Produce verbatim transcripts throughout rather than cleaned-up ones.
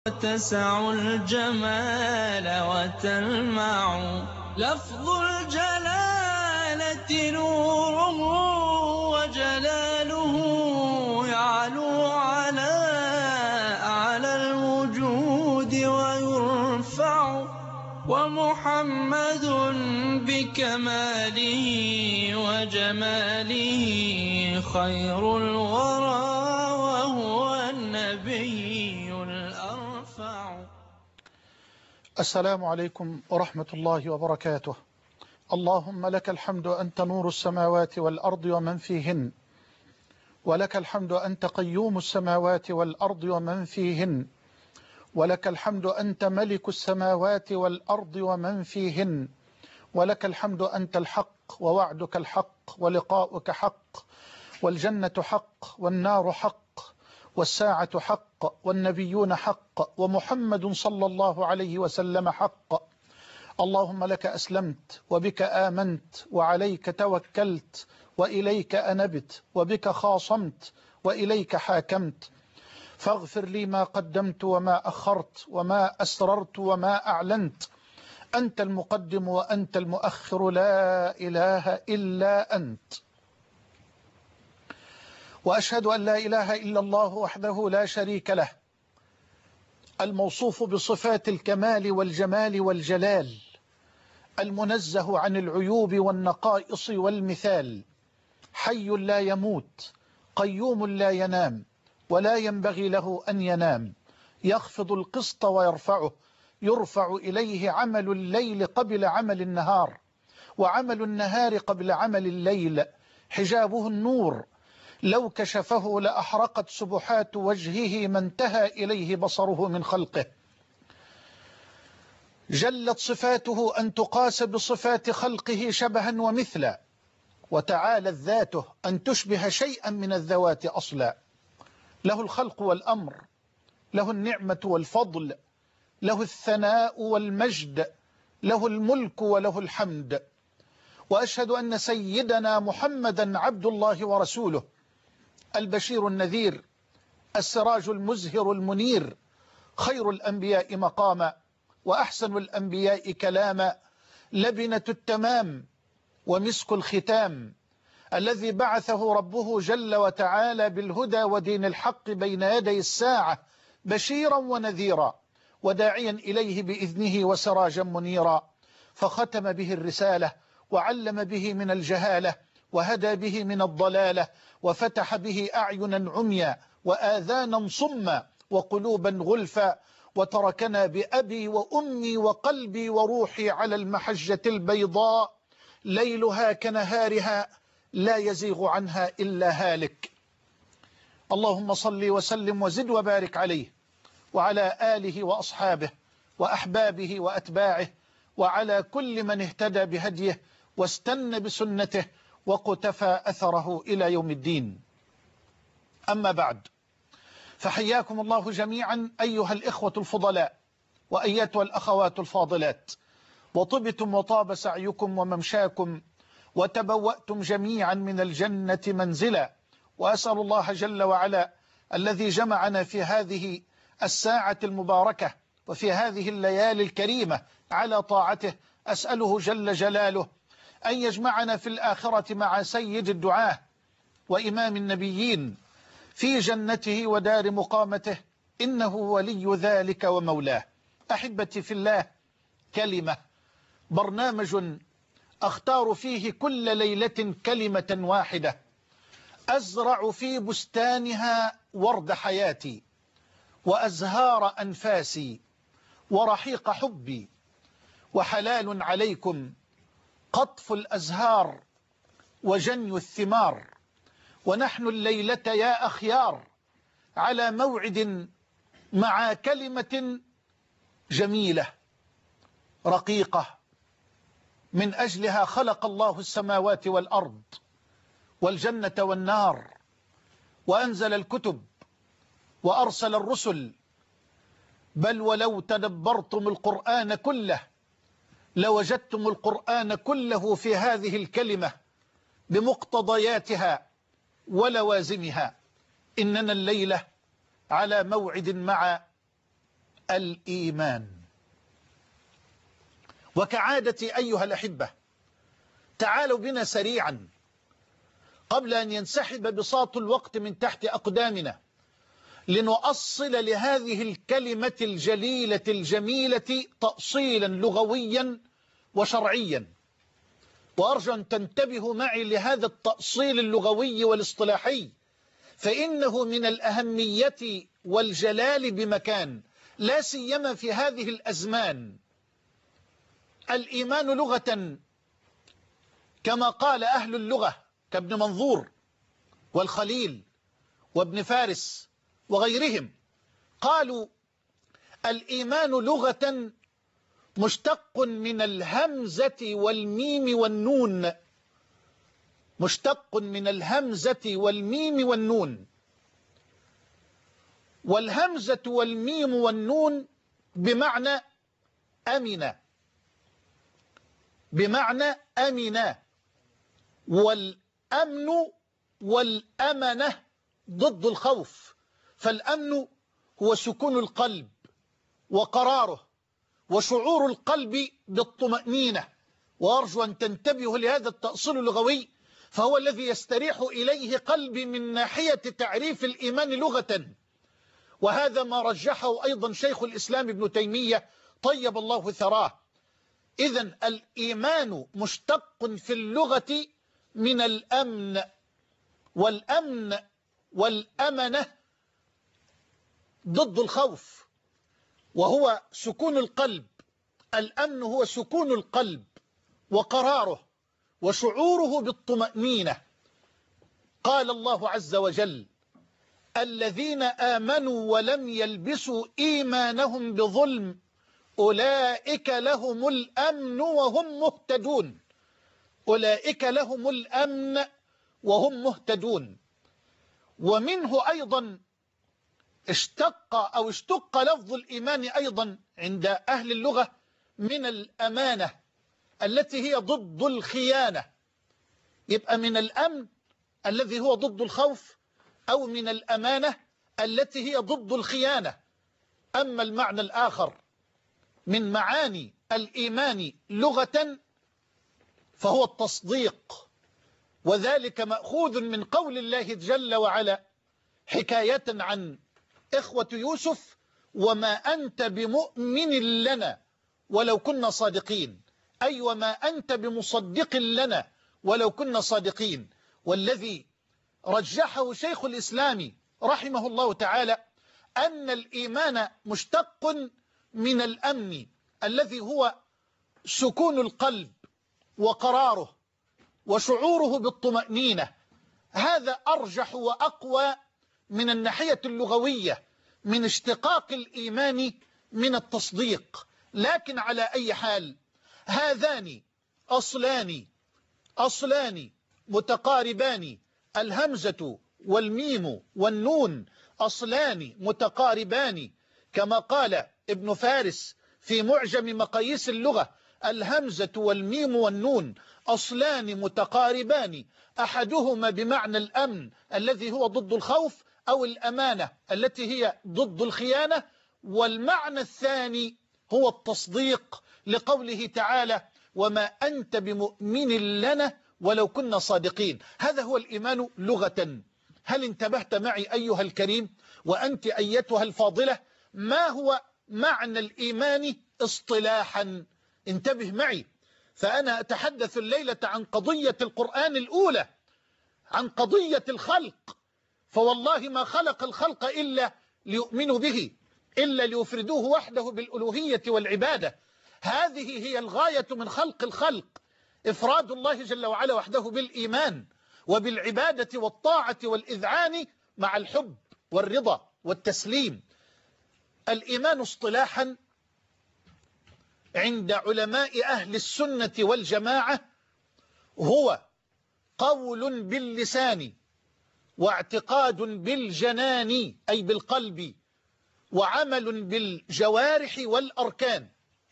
وتسع الجمال وتلمع لفظ الجلالة نوره وجلاله يعلو على أعلى الوجود ويرفع ومحمد بكماله وجماله خير الورى وهو النبي الأرفع. السلام عليكم ورحمة الله وبركاته. اللهم لك الحمد أنت نور السماوات والأرض ومن فيهن، ولك الحمد أنت قيوم السماوات والأرض ومن فيهن، ولك الحمد أنت ملك السماوات والأرض ومن فيهن، ولك الحمد أنت الحق ووعدك الحق ولقاؤك حق، والجنة حق والنار حق والساعة حق والنبيون حق ومحمد صلى الله عليه وسلم حق. اللهم لك أسلمت وبك آمنت وعليك توكلت وإليك أنبت وبك خاصمت وإليك حاكمت، فاغفر لي ما قدمت وما أخرت وما أسررت وما أعلنت، أنت المقدم وأنت المؤخر، لا إله إلا أنت. وأشهد أن لا إله إلا الله وحده لا شريك له، الموصوف بصفات الكمال والجمال والجلال، المنزه عن العيوب والنقائص والمثال، حي لا يموت، قيوم لا ينام ولا ينبغي له أن ينام، يخفض القسط ويرفعه، يرفع إليه عمل الليل قبل عمل النهار، وعمل النهار قبل عمل الليل، حجابه النور، لو كشفه لأحرقت سبحات وجهه ما انتهى إليه بصره من خلقه. جلت صفاته أن تقاس بصفات خلقه شبها ومثلا، وتعالت ذاته أن تشبه شيئا من الذوات أصلا. له الخلق والأمر، له النعمة والفضل، له الثناء والمجد، له الملك وله الحمد. وأشهد أن سيدنا محمدا عبد الله ورسوله، البشير النذير، السراج المزهر المنير، خير الأنبياء مقاما وأحسن الأنبياء كلاما، لبنة التمام ومسك الختام، الذي بعثه ربه جل وتعالى بالهدى ودين الحق بين يدي الساعة، بشيرا ونذيرا وداعيا إليه بإذنه وسراجا منيرا، فختم به الرسالة وعلم به من الجهالة وهدى به من الضلالة، وفتح به أعينا عميا وآذانا صما وقلوبا غلفا، وتركنا بأبي وأمي وقلبي وروحي على المحجة البيضاء، ليلها كنهارها لا يزيغ عنها إلا هالك. اللهم صل وسلم وزد وبارك عليه وعلى آله وأصحابه وأحبابه وأتباعه، وعلى كل من اهتدى بهديه واستنى بسنته وقتفى أثره إلى يوم الدين. أما بعد، فحياكم الله جميعا أيها الإخوة الفضلاء وأيتها الأخوات الفاضلات، وطبتم وطاب سعيكم وممشاكم، وتبوأتم جميعا من الجنة منزلا. وأسأل الله جل وعلا الذي جمعنا في هذه الساعة المباركة وفي هذه الليالي الكريمة على طاعته، أسأله جل جلاله أن يجمعنا في الآخرة مع سيد الدعاة وإمام النبيين في جنته ودار مقامته، إنه ولي ذلك ومولاه. أحبتي في الله، كلمة، برنامج أختار فيه كل ليلة كلمة واحدة أزرع في بستانها ورد حياتي وأزهار أنفاسي ورحيق حبي، وحلال عليكم قطف الأزهار وجني الثمار، ونحن الليلة يا أخيار على موعد مع كلمة جميلة رقيقة، من أجلها خلق الله السماوات والأرض والجنة والنار، وأنزل الكتب وأرسل الرسل، بل ولو تدبرتم القرآن كله لوجدتم القرآن كله في هذه الكلمة بمقتضياتها ولوازمها. إننا الليلة على موعد مع الإيمان. وكعادة أيها الأحبة، تعالوا بنا سريعا قبل أن ينسحب بساط الوقت من تحت أقدامنا لنؤصل لهذه الكلمة الجليلة الجميلة تأصيلا لغويا وشرعيا. وأرجو أن تنتبهوا معي لهذا التأصيل اللغوي والاصطلاحي، فإنه من الأهمية والجلال بمكان، لا سيما في هذه الأزمان. الإيمان لغة كما قال أهل اللغة كابن منظور والخليل وابن فارس وغيرهم، قالوا الإيمان لغة مشتق من الهمزة والميم والنون، مشتق من الهمزة والميم والنون. والهمزة والميم والنون بمعنى أمن، بمعنى أمن. والأمن والأمنة ضد الخوف، فالأمن هو سكون القلب وقراره وشعور القلب بالطمأنينة. وأرجو أن تنتبهوا لهذا التأصيل اللغوي، فهو الذي يستريح إليه قلبي من ناحية تعريف الإيمان لغة. وهذا ما رجحه أيضا شيخ الإسلام ابن تيمية طيب الله ثراه. إذن الإيمان مشتق في اللغة من الأمن، والأمن والأمنة ضد الخوف، وهو سكون القلب. الأمن هو سكون القلب وقراره وشعوره بالطمأنينة. قال الله عز وجل: الذين آمنوا ولم يلبسوا إيمانهم بظلم أولئك لهم الأمن وهم مهتدون. أولئك لهم الأمن وهم مهتدون. ومنه أيضا اشتق أو اشتق لفظ الإيمان أيضا عند أهل اللغة من الأمانة التي هي ضد الخيانة. يبقى من الأمن الذي هو ضد الخوف، أو من الأمانة التي هي ضد الخيانة. أما المعنى الآخر من معاني الإيمان لغة فهو التصديق، وذلك مأخوذ من قول الله جل وعلا حكاية عن إخوة يوسف: وما أنت بمؤمن لنا ولو كنا صادقين، أي وما أنت بمصدق لنا ولو كنا صادقين. والذي رجحه شيخ الإسلام رحمه الله تعالى أن الإيمان مشتق من الأمن الذي هو سكون القلب وقراره وشعوره بالطمأنينة. هذا أرجح وأقوى من الناحية اللغوية من اشتقاق الإيمان من التصديق. لكن على أي حال، هذان أصلان أصلان متقاربان، الهمزة والميم والنون أصلان متقاربان، كما قال ابن فارس في معجم مقاييس اللغة: الهمزة والميم والنون أصلان متقاربان، أحدهما بمعنى الأمن الذي هو ضد الخوف، أو الأمانة التي هي ضد الخيانة، والمعنى الثاني هو التصديق، لقوله تعالى: وما أنت بمؤمن لنا ولو كنا صادقين. هذا هو الإيمان لغة. هل انتبهت معي أيها الكريم وأنت أيتها الفاضلة؟ ما هو معنى الإيمان اصطلاحا؟ انتبه معي، فأنا أتحدث الليلة عن قضية القرآن الأولى، عن قضية الخلق. فوالله ما خلق الخلق إلا ليؤمنوا به، إلا ليفردوه وحده بالألوهية والعبادة. هذه هي الغاية من خلق الخلق، إفراد الله جل وعلا وحده بالإيمان وبالعبادة والطاعة والإذعان مع الحب والرضا والتسليم. الإيمان اصطلاحا عند علماء أهل السنة والجماعة هو قول باللسان، واعتقاد بالجنان أي بالقلب، وعمل بالجوارح والأركان.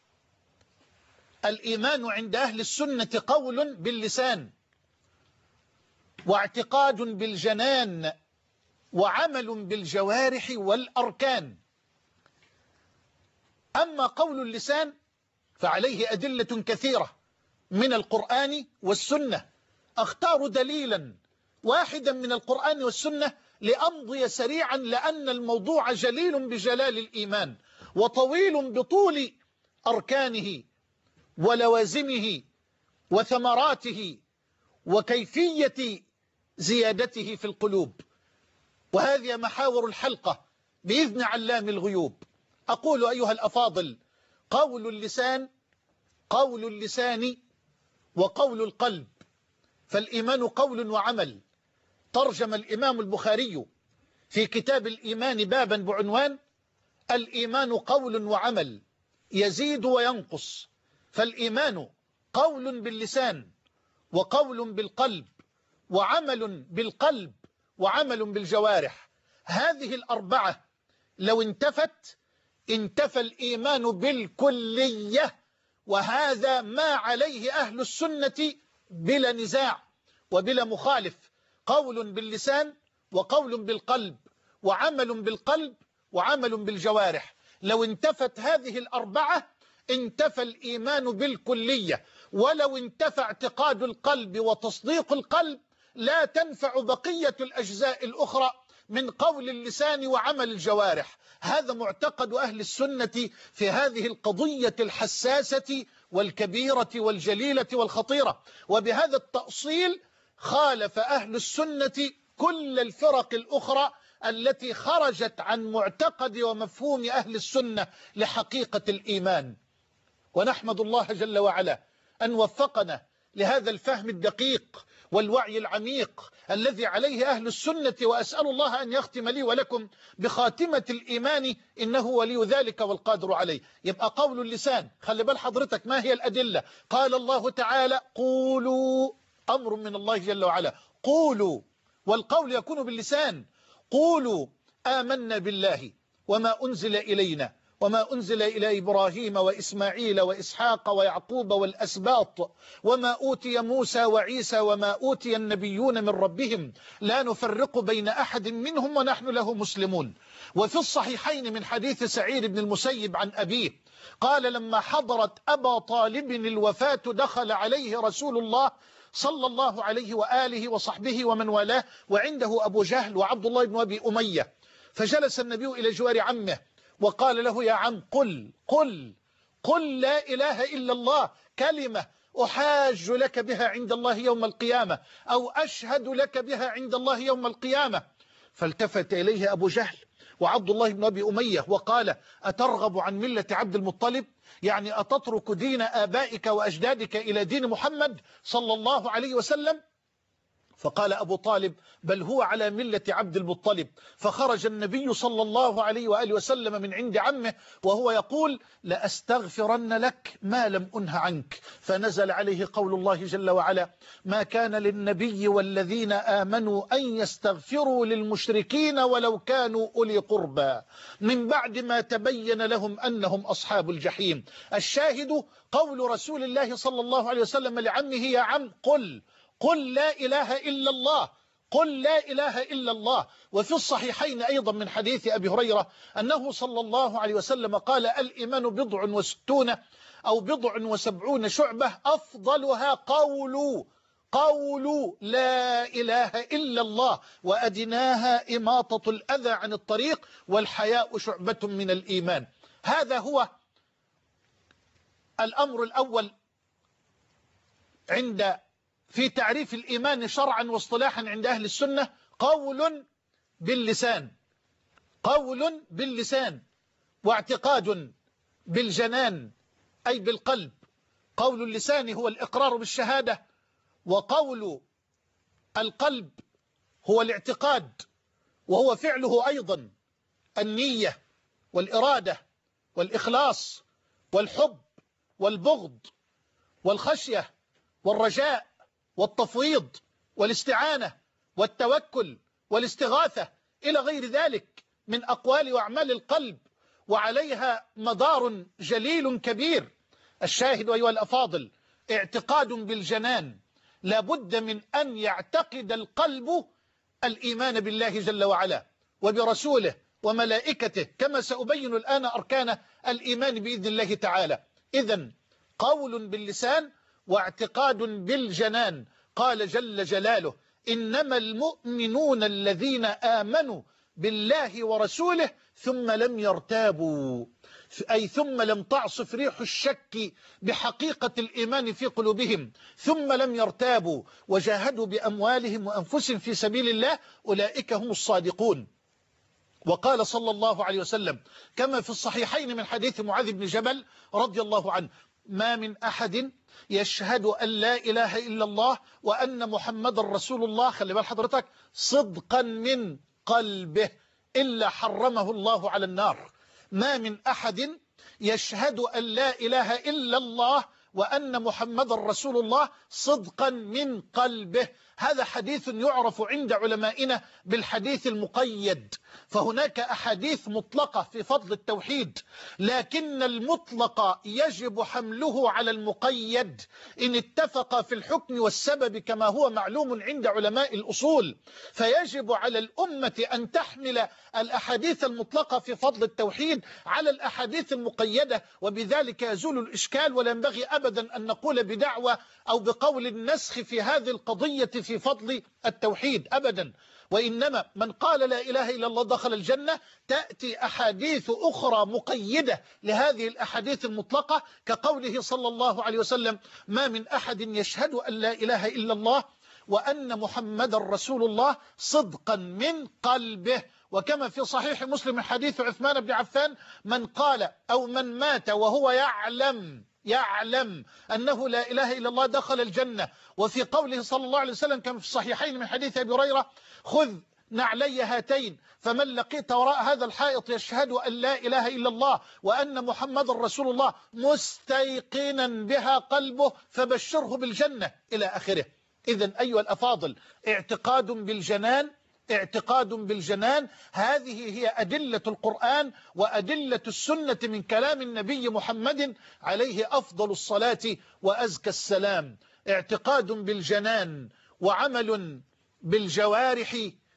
الإيمان عند أهل السنة قول باللسان، واعتقاد بالجنان، وعمل بالجوارح والأركان. أما قول اللسان فعليه أدلة كثيرة من القرآن والسنة. أختار دليلا واحدا من القرآن والسنة لأمضي سريعا، لأن الموضوع جليل بجلال الإيمان وطويل بطول أركانه ولوازمه وثمراته وكيفية زيادته في القلوب، وهذه محاور الحلقة بإذن علام الغيوب. أقول أيها الأفاضل: قول اللسان قول اللسان وقول القلب، فالإيمان قول وعمل. ترجم الإمام البخاري في كتاب الإيمان بابا بعنوان: الإيمان قول وعمل يزيد وينقص. فالإيمان قول باللسان وقول بالقلب وعمل بالقلب وعمل بالجوارح. هذه الأربعة لو انتفت انتفى الإيمان بالكلية، وهذا ما عليه أهل السنة بلا نزاع وبلا مخالف. قول باللسان وقول بالقلب وعمل بالقلب وعمل بالجوارح. لو انتفت هذه الأربعة انتفى الإيمان بالكلية. ولو انتفى اعتقاد القلب وتصديق القلب لا تنفع بقية الأجزاء الأخرى من قول اللسان وعمل الجوارح. هذا معتقد أهل السنة في هذه القضية الحساسة والكبيرة والجليلة والخطيرة. وبهذا التأصيل خالف أهل السنة كل الفرق الأخرى التي خرجت عن معتقد ومفهوم أهل السنة لحقيقة الإيمان. ونحمد الله جل وعلا أن وفقنا لهذا الفهم الدقيق والوعي العميق الذي عليه أهل السنة، وأسأل الله أن يختم لي ولكم بخاتمة الإيمان إنه ولي ذلك والقادر عليه. يبقى قول اللسان، خلي بال حضرتك ما هي الأدلة. قال الله تعالى: قولوا، أمر من الله جل وعلا، قولوا، والقول يكون باللسان. قولوا آمنا بالله وما أنزل إلينا وما أنزل إلى إبراهيم وإسماعيل وإسحاق ويعقوب والأسباط وما أوتي موسى وعيسى وما أوتي النبيون من ربهم لا نفرق بين أحد منهم ونحن له مسلمون. وفي الصحيحين من حديث سعيد بن المسيب عن أبيه قال: لما حضرت أبا طالب الوفاة دخل عليه رسول الله صلى الله عليه وآله وصحبه ومن والاه، وعنده أبو جهل وعبد الله بن أبي أمية، فجلس النبي إلى جوار عمه وقال له: يا عم، قل قل قل لا إله إلا الله، كلمة أحاج لك بها عند الله يوم القيامة، أو أشهد لك بها عند الله يوم القيامة. فالتفت إليه أبو جهل وعبد الله بن أبي أمية وقال: أترغب عن ملة عبد المطلب؟ يعني أتترك دين آبائك وأجدادك إلى دين محمد صلى الله عليه وسلم؟ فقال أبو طالب: بل هو على ملة عبد المطلب. فخرج النبي صلى الله عليه وآله وسلم من عند عمه وهو يقول: لأستغفرن لك ما لم أنه عنك. فنزل عليه قول الله جل وعلا: ما كان للنبي والذين آمنوا أن يستغفروا للمشركين ولو كانوا أولي قربى من بعد ما تبين لهم أنهم أصحاب الجحيم. الشاهد قول رسول الله صلى الله عليه وسلم لعمه: يا عم، قل قل لا إله إلا الله، قل لا إله إلا الله. وفي الصحيحين أيضا من حديث أبي هريرة أنه صلى الله عليه وسلم قال: الإيمان بضع وستون أو بضع وسبعون شعبة، أفضلها قول قول لا إله إلا الله، وأدناها إماطة الأذى عن الطريق، والحياء شعبة من الإيمان. هذا هو الأمر الأول عند في تعريف الإيمان شرعا واصطلاحا عند أهل السنة: قول باللسان، قول باللسان واعتقاد بالجنان أي بالقلب. قول اللسان هو الإقرار بالشهادة، وقول القلب هو الاعتقاد، وهو فعله أيضا النية والإرادة والإخلاص والحب والبغض والخشية والرجاء والتفويض والاستعانة والتوكل والاستغاثة إلى غير ذلك من أقوال وأعمال القلب، وعليها مدار جليل كبير. الشاهد أيها الأفاضل: اعتقاد بالجنان، لابد من أن يعتقد القلب الإيمان بالله جل وعلا وبرسوله وملائكته، كما سأبين الآن أركان الإيمان بإذن الله تعالى. إذن قول باللسان واعتقاد بالجنان. قال جل جلاله: إنما المؤمنون الذين آمنوا بالله ورسوله ثم لم يرتابوا، أي ثم لم تعصف ريح الشك بحقيقة الإيمان في قلوبهم، ثم لم يرتابوا وجاهدوا بأموالهم وأنفسهم في سبيل الله، أولئك هم الصادقون. وقال صلى الله عليه وسلم كما في الصحيحين من حديث معاذ بن جبل رضي الله عنه: ما من أحد يشهد أن لا إله إلا الله وأن محمد رسول الله، خلي بال حضرتك، صدقا من قلبه إلا حرمه الله على النار. ما من أحد يشهد أن لا إله إلا الله وأن محمد رسول الله صدقا من قلبه. هذا حديث يعرف عند علمائنا بالحديث المقيد. فهناك أحاديث مطلقة في فضل التوحيد، لكن المطلق يجب حمله على المقيد إن اتفق في الحكم والسبب كما هو معلوم عند علماء الأصول. فيجب على الأمة أن تحمل الأحاديث المطلقة في فضل التوحيد على الأحاديث المقيدة، وبذلك يزول الإشكال. ولا ينبغي أبدا أن نقول بدعوة أو بقول النسخ في هذه القضية في فضل التوحيد أبدا، وإنما من قال لا إله إلا الله دخل الجنة. تأتي أحاديث أخرى مقيدة لهذه الأحاديث المطلقة، كقوله صلى الله عليه وسلم: ما من أحد يشهد أن لا إله إلا الله وأن محمد رسول الله صدقا من قلبه. وكما في صحيح مسلم من حديث عثمان بن عفان: من قال أو من مات وهو يعلم يعلم أنه لا إله إلا الله دخل الجنة. وفي قوله صلى الله عليه وسلم كما في الصحيحين من حديث أبي هريرة: خذ نعلي هاتين فمن لقيت وراء هذا الحائط يشهد أن لا إله إلا الله وأن محمد رسول الله مستيقنا بها قلبه فبشره بالجنة، إلى آخره. إذن أيها الأفاضل، اعتقاد بالجنان اعتقاد بالجنان هذه هي أدلة القرآن وأدلة السنة من كلام النبي محمد عليه أفضل الصلاة وأزكى السلام. اعتقاد بالجنان وعمل بالجوارح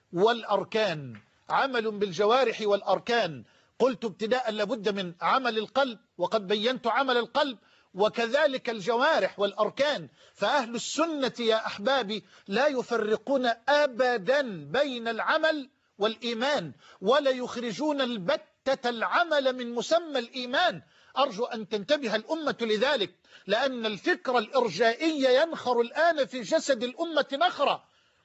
والأركان. عمل بالجوارح والأركان، قلت ابتداء لابد من عمل القلب، وقد بينت عمل القلب وكذلك الجوارح والأركان. فأهل السنة يا أحبابي لا يفرقون أبدا بين العمل والإيمان، ولا يخرجون البتة العمل من مسمى الإيمان. أرجو أن تنتبه الأمة لذلك، لأن الفكر الإرجائي ينخر الآن في جسد الأمة نخرة.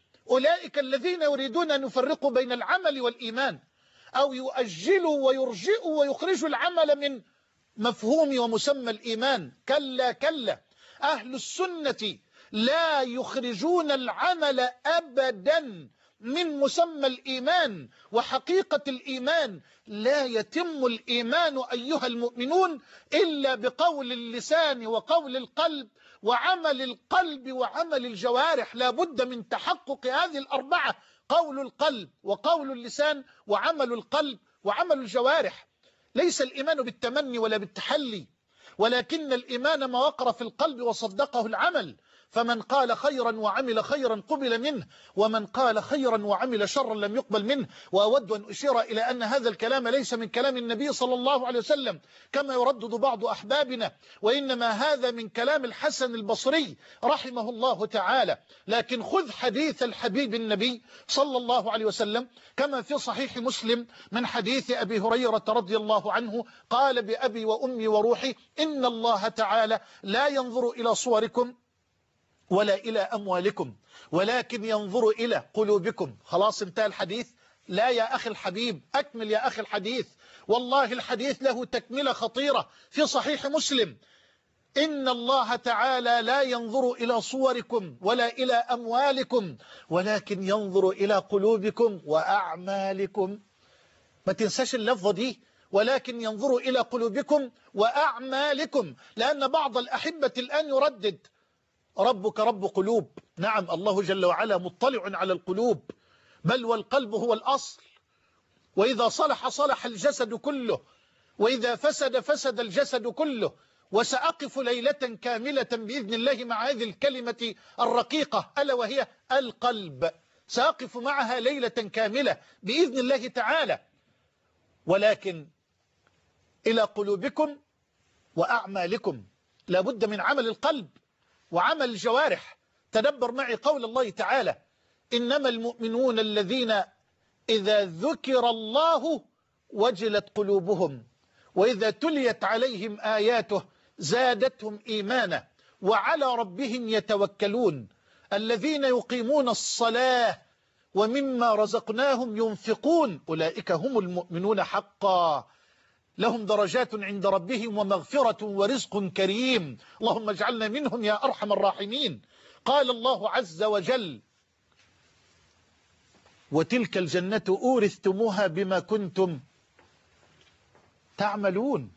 أولئك الذين يريدون أن يفرقوا بين العمل والإيمان، أو يؤجلوا ويرجئوا ويخرجوا العمل من مفهوم ومسمى الإيمان. كلا كلا، أهل السنة لا يخرجون العمل أبدا من مسمى الإيمان وحقيقة الإيمان. لا يتم الإيمان أيها المؤمنون إلا بقول اللسان وقول القلب وعمل القلب وعمل الجوارح. لا بد من تحقق هذه الأربعة: قول القلب وقول اللسان وعمل القلب وعمل الجوارح. ليس الإيمان بالتمني ولا بالتحلي، ولكن الإيمان ما وقر في القلب وصدقه العمل. فمن قال خيرا وعمل خيرا قبل منه، ومن قال خيرا وعمل شرا لم يقبل منه. وأود أن أشير إلى أن هذا الكلام ليس من كلام النبي صلى الله عليه وسلم كما يردد بعض أحبابنا، وإنما هذا من كلام الحسن البصري رحمه الله تعالى. لكن خذ حديث الحبيب النبي صلى الله عليه وسلم كما في صحيح مسلم من حديث أبي هريرة رضي الله عنه قال: بأبي وأمي وروحي إن الله تعالى لا ينظر إلى صوركم ولا إلى أموالكم ولكن ينظر إلى قلوبكم. خلاص انتهى الحديث؟ لا يا أخي الحبيب، أكمل يا أخي الحديث. والله الحديث له تكملة خطيرة في صحيح مسلم: إن الله تعالى لا ينظر إلى صوركم ولا إلى أموالكم ولكن ينظر إلى قلوبكم وأعمالكم. ما تنساش اللفظة دي، ولكن ينظر إلى قلوبكم وأعمالكم، لأن بعض الأحبة الآن يردد: ربك رب قلوب. نعم، الله جل وعلا مطلع على القلوب، بل والقلب هو الأصل، وإذا صلح صلح الجسد كله، وإذا فسد فسد الجسد كله. وسأقف ليلة كاملة بإذن الله مع هذه الكلمة الرقيقة ألا وهي القلب. سأقف معها ليلة كاملة بإذن الله تعالى. ولكن إلى قلوبكم وأعمالكم، لابد من عمل القلب وعمل الجوارح. تدبر معي قول الله تعالى: إنما المؤمنون الذين إذا ذكر الله وجلت قلوبهم وإذا تليت عليهم آياته زادتهم إيمانا وعلى ربهم يتوكلون الذين يقيمون الصلاة ومما رزقناهم ينفقون أولئك هم المؤمنون حقا لهم درجات عند ربهم ومغفرة ورزق كريم. اللهم اجعلنا منهم يا أرحم الراحمين. قال الله عز وجل: وتلك الجنة أورثتموها بما كنتم تعملون.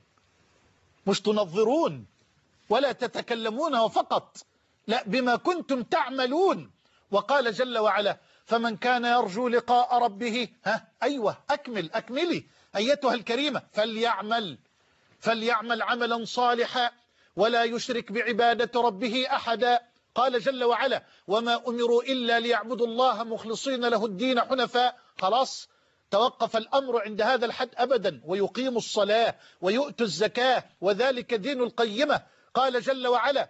مش تنظرون ولا تتكلمون فقط، لا، بما كنتم تعملون. وقال جل وعلا: فمن كان يرجو لقاء ربه، ها أيوة أكمل أكملي أيتها الكريمة، فليعمل فليعمل عملا صالحا ولا يشرك بعبادة ربه أحدا. قال جل وعلا: وما أمروا إلا ليعبدوا الله مخلصين له الدين حنفاء. خلاص توقف الأمر عند هذا الحد أبدا، ويقيموا الصلاة ويؤتوا الزكاة وذلك دين القيمة. قال جل وعلا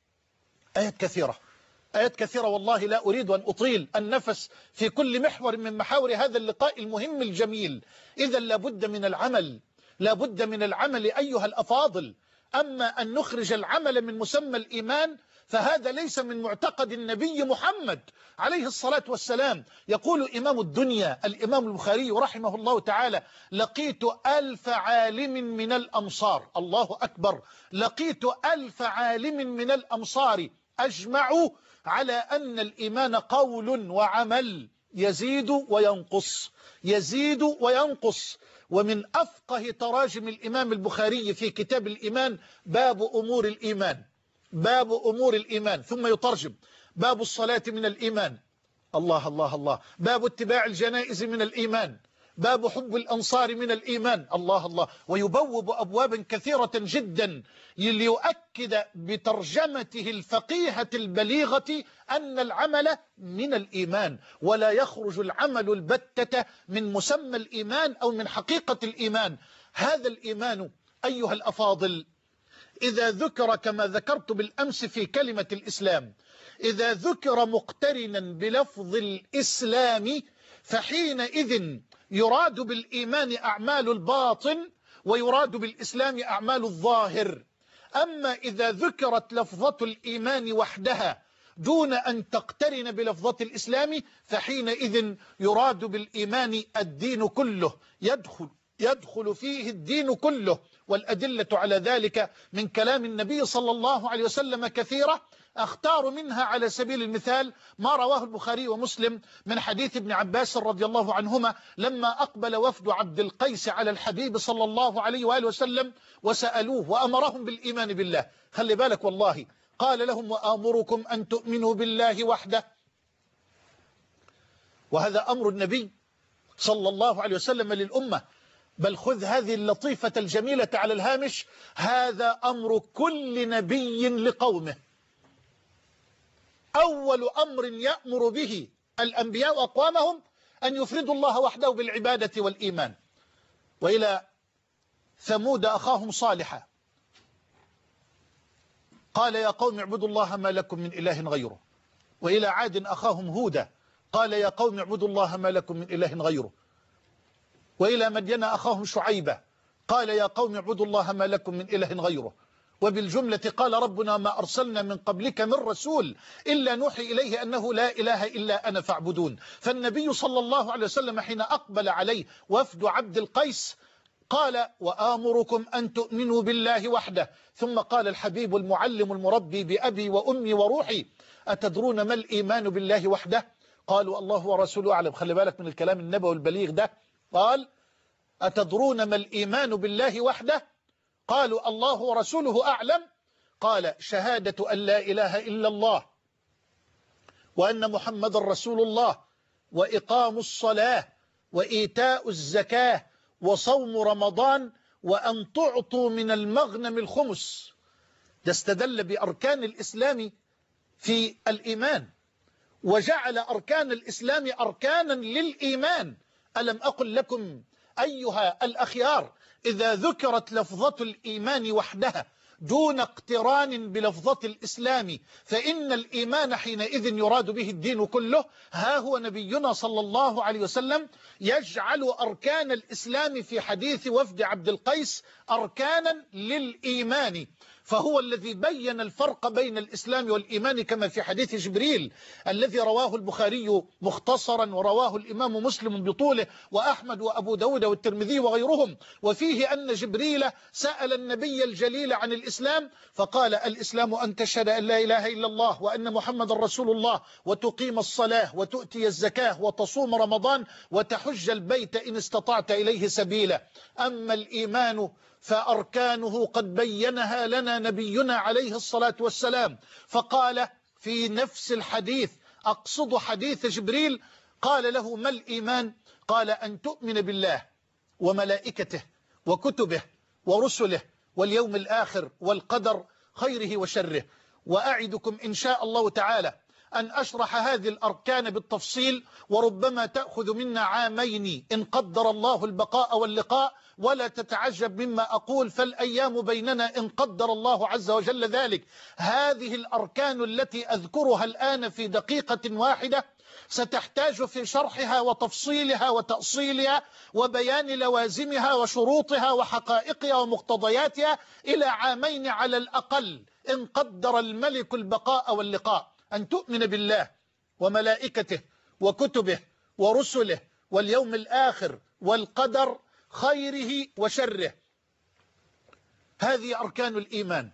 آيات كثيرة آيات كثيرة والله لا أريد أن أطيل النفس في كل محور من محاور هذا اللقاء المهم الجميل. إذا لابد من العمل لابد من العمل أيها الأفاضل. أما أن نخرج العمل من مسمى الإيمان فهذا ليس من معتقد النبي محمد عليه الصلاة والسلام. يقول إمام الدنيا الإمام البخاري رحمه الله تعالى: لقيت ألف عالم من الأمصار، الله أكبر، لقيت ألف عالم من الأمصار أجمعوا على أن الإيمان قول وعمل يزيد وينقص يزيد وينقص. ومن أفقه تراجم الإمام البخاري في كتاب الإيمان باب أمور الإيمان باب أمور الإيمان، ثم يترجم: باب الصلاة من الإيمان، الله الله الله، باب اتباع الجنائز من الإيمان، باب حب الأنصار من الإيمان، الله الله، ويبوب أبوابا كثيرة جدا ليؤكد بترجمته الفقيهة البليغة أن العمل من الإيمان، ولا يخرج العمل البتة من مسمى الإيمان أو من حقيقة الإيمان. هذا الإيمان أيها الأفاضل إذا ذكر كما ذكرت بالأمس في كلمة الإسلام، إذا ذكر مقترنا بلفظ الإسلام فحينئذ يراد بالإيمان أعمال الباطن ويراد بالإسلام أعمال الظاهر. أما إذا ذكرت لفظة الإيمان وحدها دون أن تقترن بلفظة الإسلام فحينئذ يراد بالإيمان الدين كله، يدخل يدخل فيه الدين كله. والأدلة على ذلك من كلام النبي صلى الله عليه وسلم كثيرة، أختار منها على سبيل المثال ما رواه البخاري ومسلم من حديث ابن عباس رضي الله عنهما لما أقبل وفد عبد القيس على الحبيب صلى الله عليه وآله وسلم وسألوه وأمرهم بالإيمان بالله. خلي بالك والله، قال لهم: وآمركم أن تؤمنوا بالله وحده. وهذا أمر النبي صلى الله عليه وسلم للأمة. بل خذ هذه اللطيفة الجميلة على الهامش: هذا أمر كل نبي لقومه. أول أمر يأمر به الأنبياء أقوامهم أن يفردوا الله وحده بالعبادة والإيمان. وإلى ثمود أخاهم صالحا قال: يا قوم اعبدوا الله ما لكم من إله غيره. وإلى عاد أخاهم هودا قال: يا قوم اعبدوا الله ما لكم من إله غيره. وإلى مدين أخاهم شعيبة قال: يا قوم اعبدوا الله ما لكم من إله غيره. وبالجملة قال ربنا: ما أرسلنا من قبلك من رسول إلا نوحي إليه أنه لا إله إلا أنا فاعبدون. فالنبي صلى الله عليه وسلم حين أقبل عليه وفد عبد القيس قال: وآمركم أن تؤمنوا بالله وحده. ثم قال الحبيب المعلم المربي بأبي وأمي وروحي: أتدرون ما الإيمان بالله وحده؟ قالوا: الله ورسوله أعلم. خلي بالك من الكلام النبوي البليغ ده. قال: أتدرون ما الإيمان بالله وحده؟ قالوا: الله ورسوله أعلم. قال: شهادة أن لا إله إلا الله وأن محمد رسول الله وإقام الصلاة وإيتاء الزكاة وصوم رمضان وأن تعطوا من المغنم الخمس. ده استدل بأركان الإسلام في الإيمان، وجعل أركان الإسلام أركانا للإيمان. ألم أقل لكم أيها الأخيار، إذا ذكرت لفظة الإيمان وحدها دون اقتران بلفظة الإسلام فإن الإيمان حينئذ يراد به الدين كله. ها هو نبينا صلى الله عليه وسلم يجعل أركان الإسلام في حديث وفد عبد القيس أركانا للإيمان، فهو الذي بين الفرق بين الإسلام والإيمان كما في حديث جبريل الذي رواه البخاري مختصرا ورواه الإمام مسلم بطوله وأحمد وأبو داود والترمذي وغيرهم، وفيه أن جبريل سأل النبي الجليل عن الإسلام فقال: الإسلام أن تشهد أن لا إله إلا الله وأن محمد رسول الله وتقيم الصلاة وتؤتي الزكاة وتصوم رمضان وتحج البيت إن استطعت إليه سبيلا. أما الإيمان فأركانه قد بينها لنا نبينا عليه الصلاة والسلام، فقال في نفس الحديث، أقصد حديث جبريل، قال له: ما الإيمان؟ قال: أن تؤمن بالله وملائكته وكتبه ورسله واليوم الآخر والقدر خيره وشره. وأعدكم إن شاء الله تعالى أن أشرح هذه الأركان بالتفصيل، وربما تأخذ منا عامين إن قدر الله البقاء واللقاء، ولا تتعجب مما أقول فالأيام بيننا إن قدر الله عز وجل ذلك. هذه الأركان التي أذكرها الآن في دقيقة واحدة ستحتاج في شرحها وتفصيلها وتأصيلها وبيان لوازمها وشروطها وحقائقها ومقتضياتها إلى عامين على الأقل إن قدر الملك البقاء واللقاء. أن تؤمن بالله وملائكته وكتبه ورسله واليوم الآخر والقدر خيره وشره. هذه أركان الإيمان.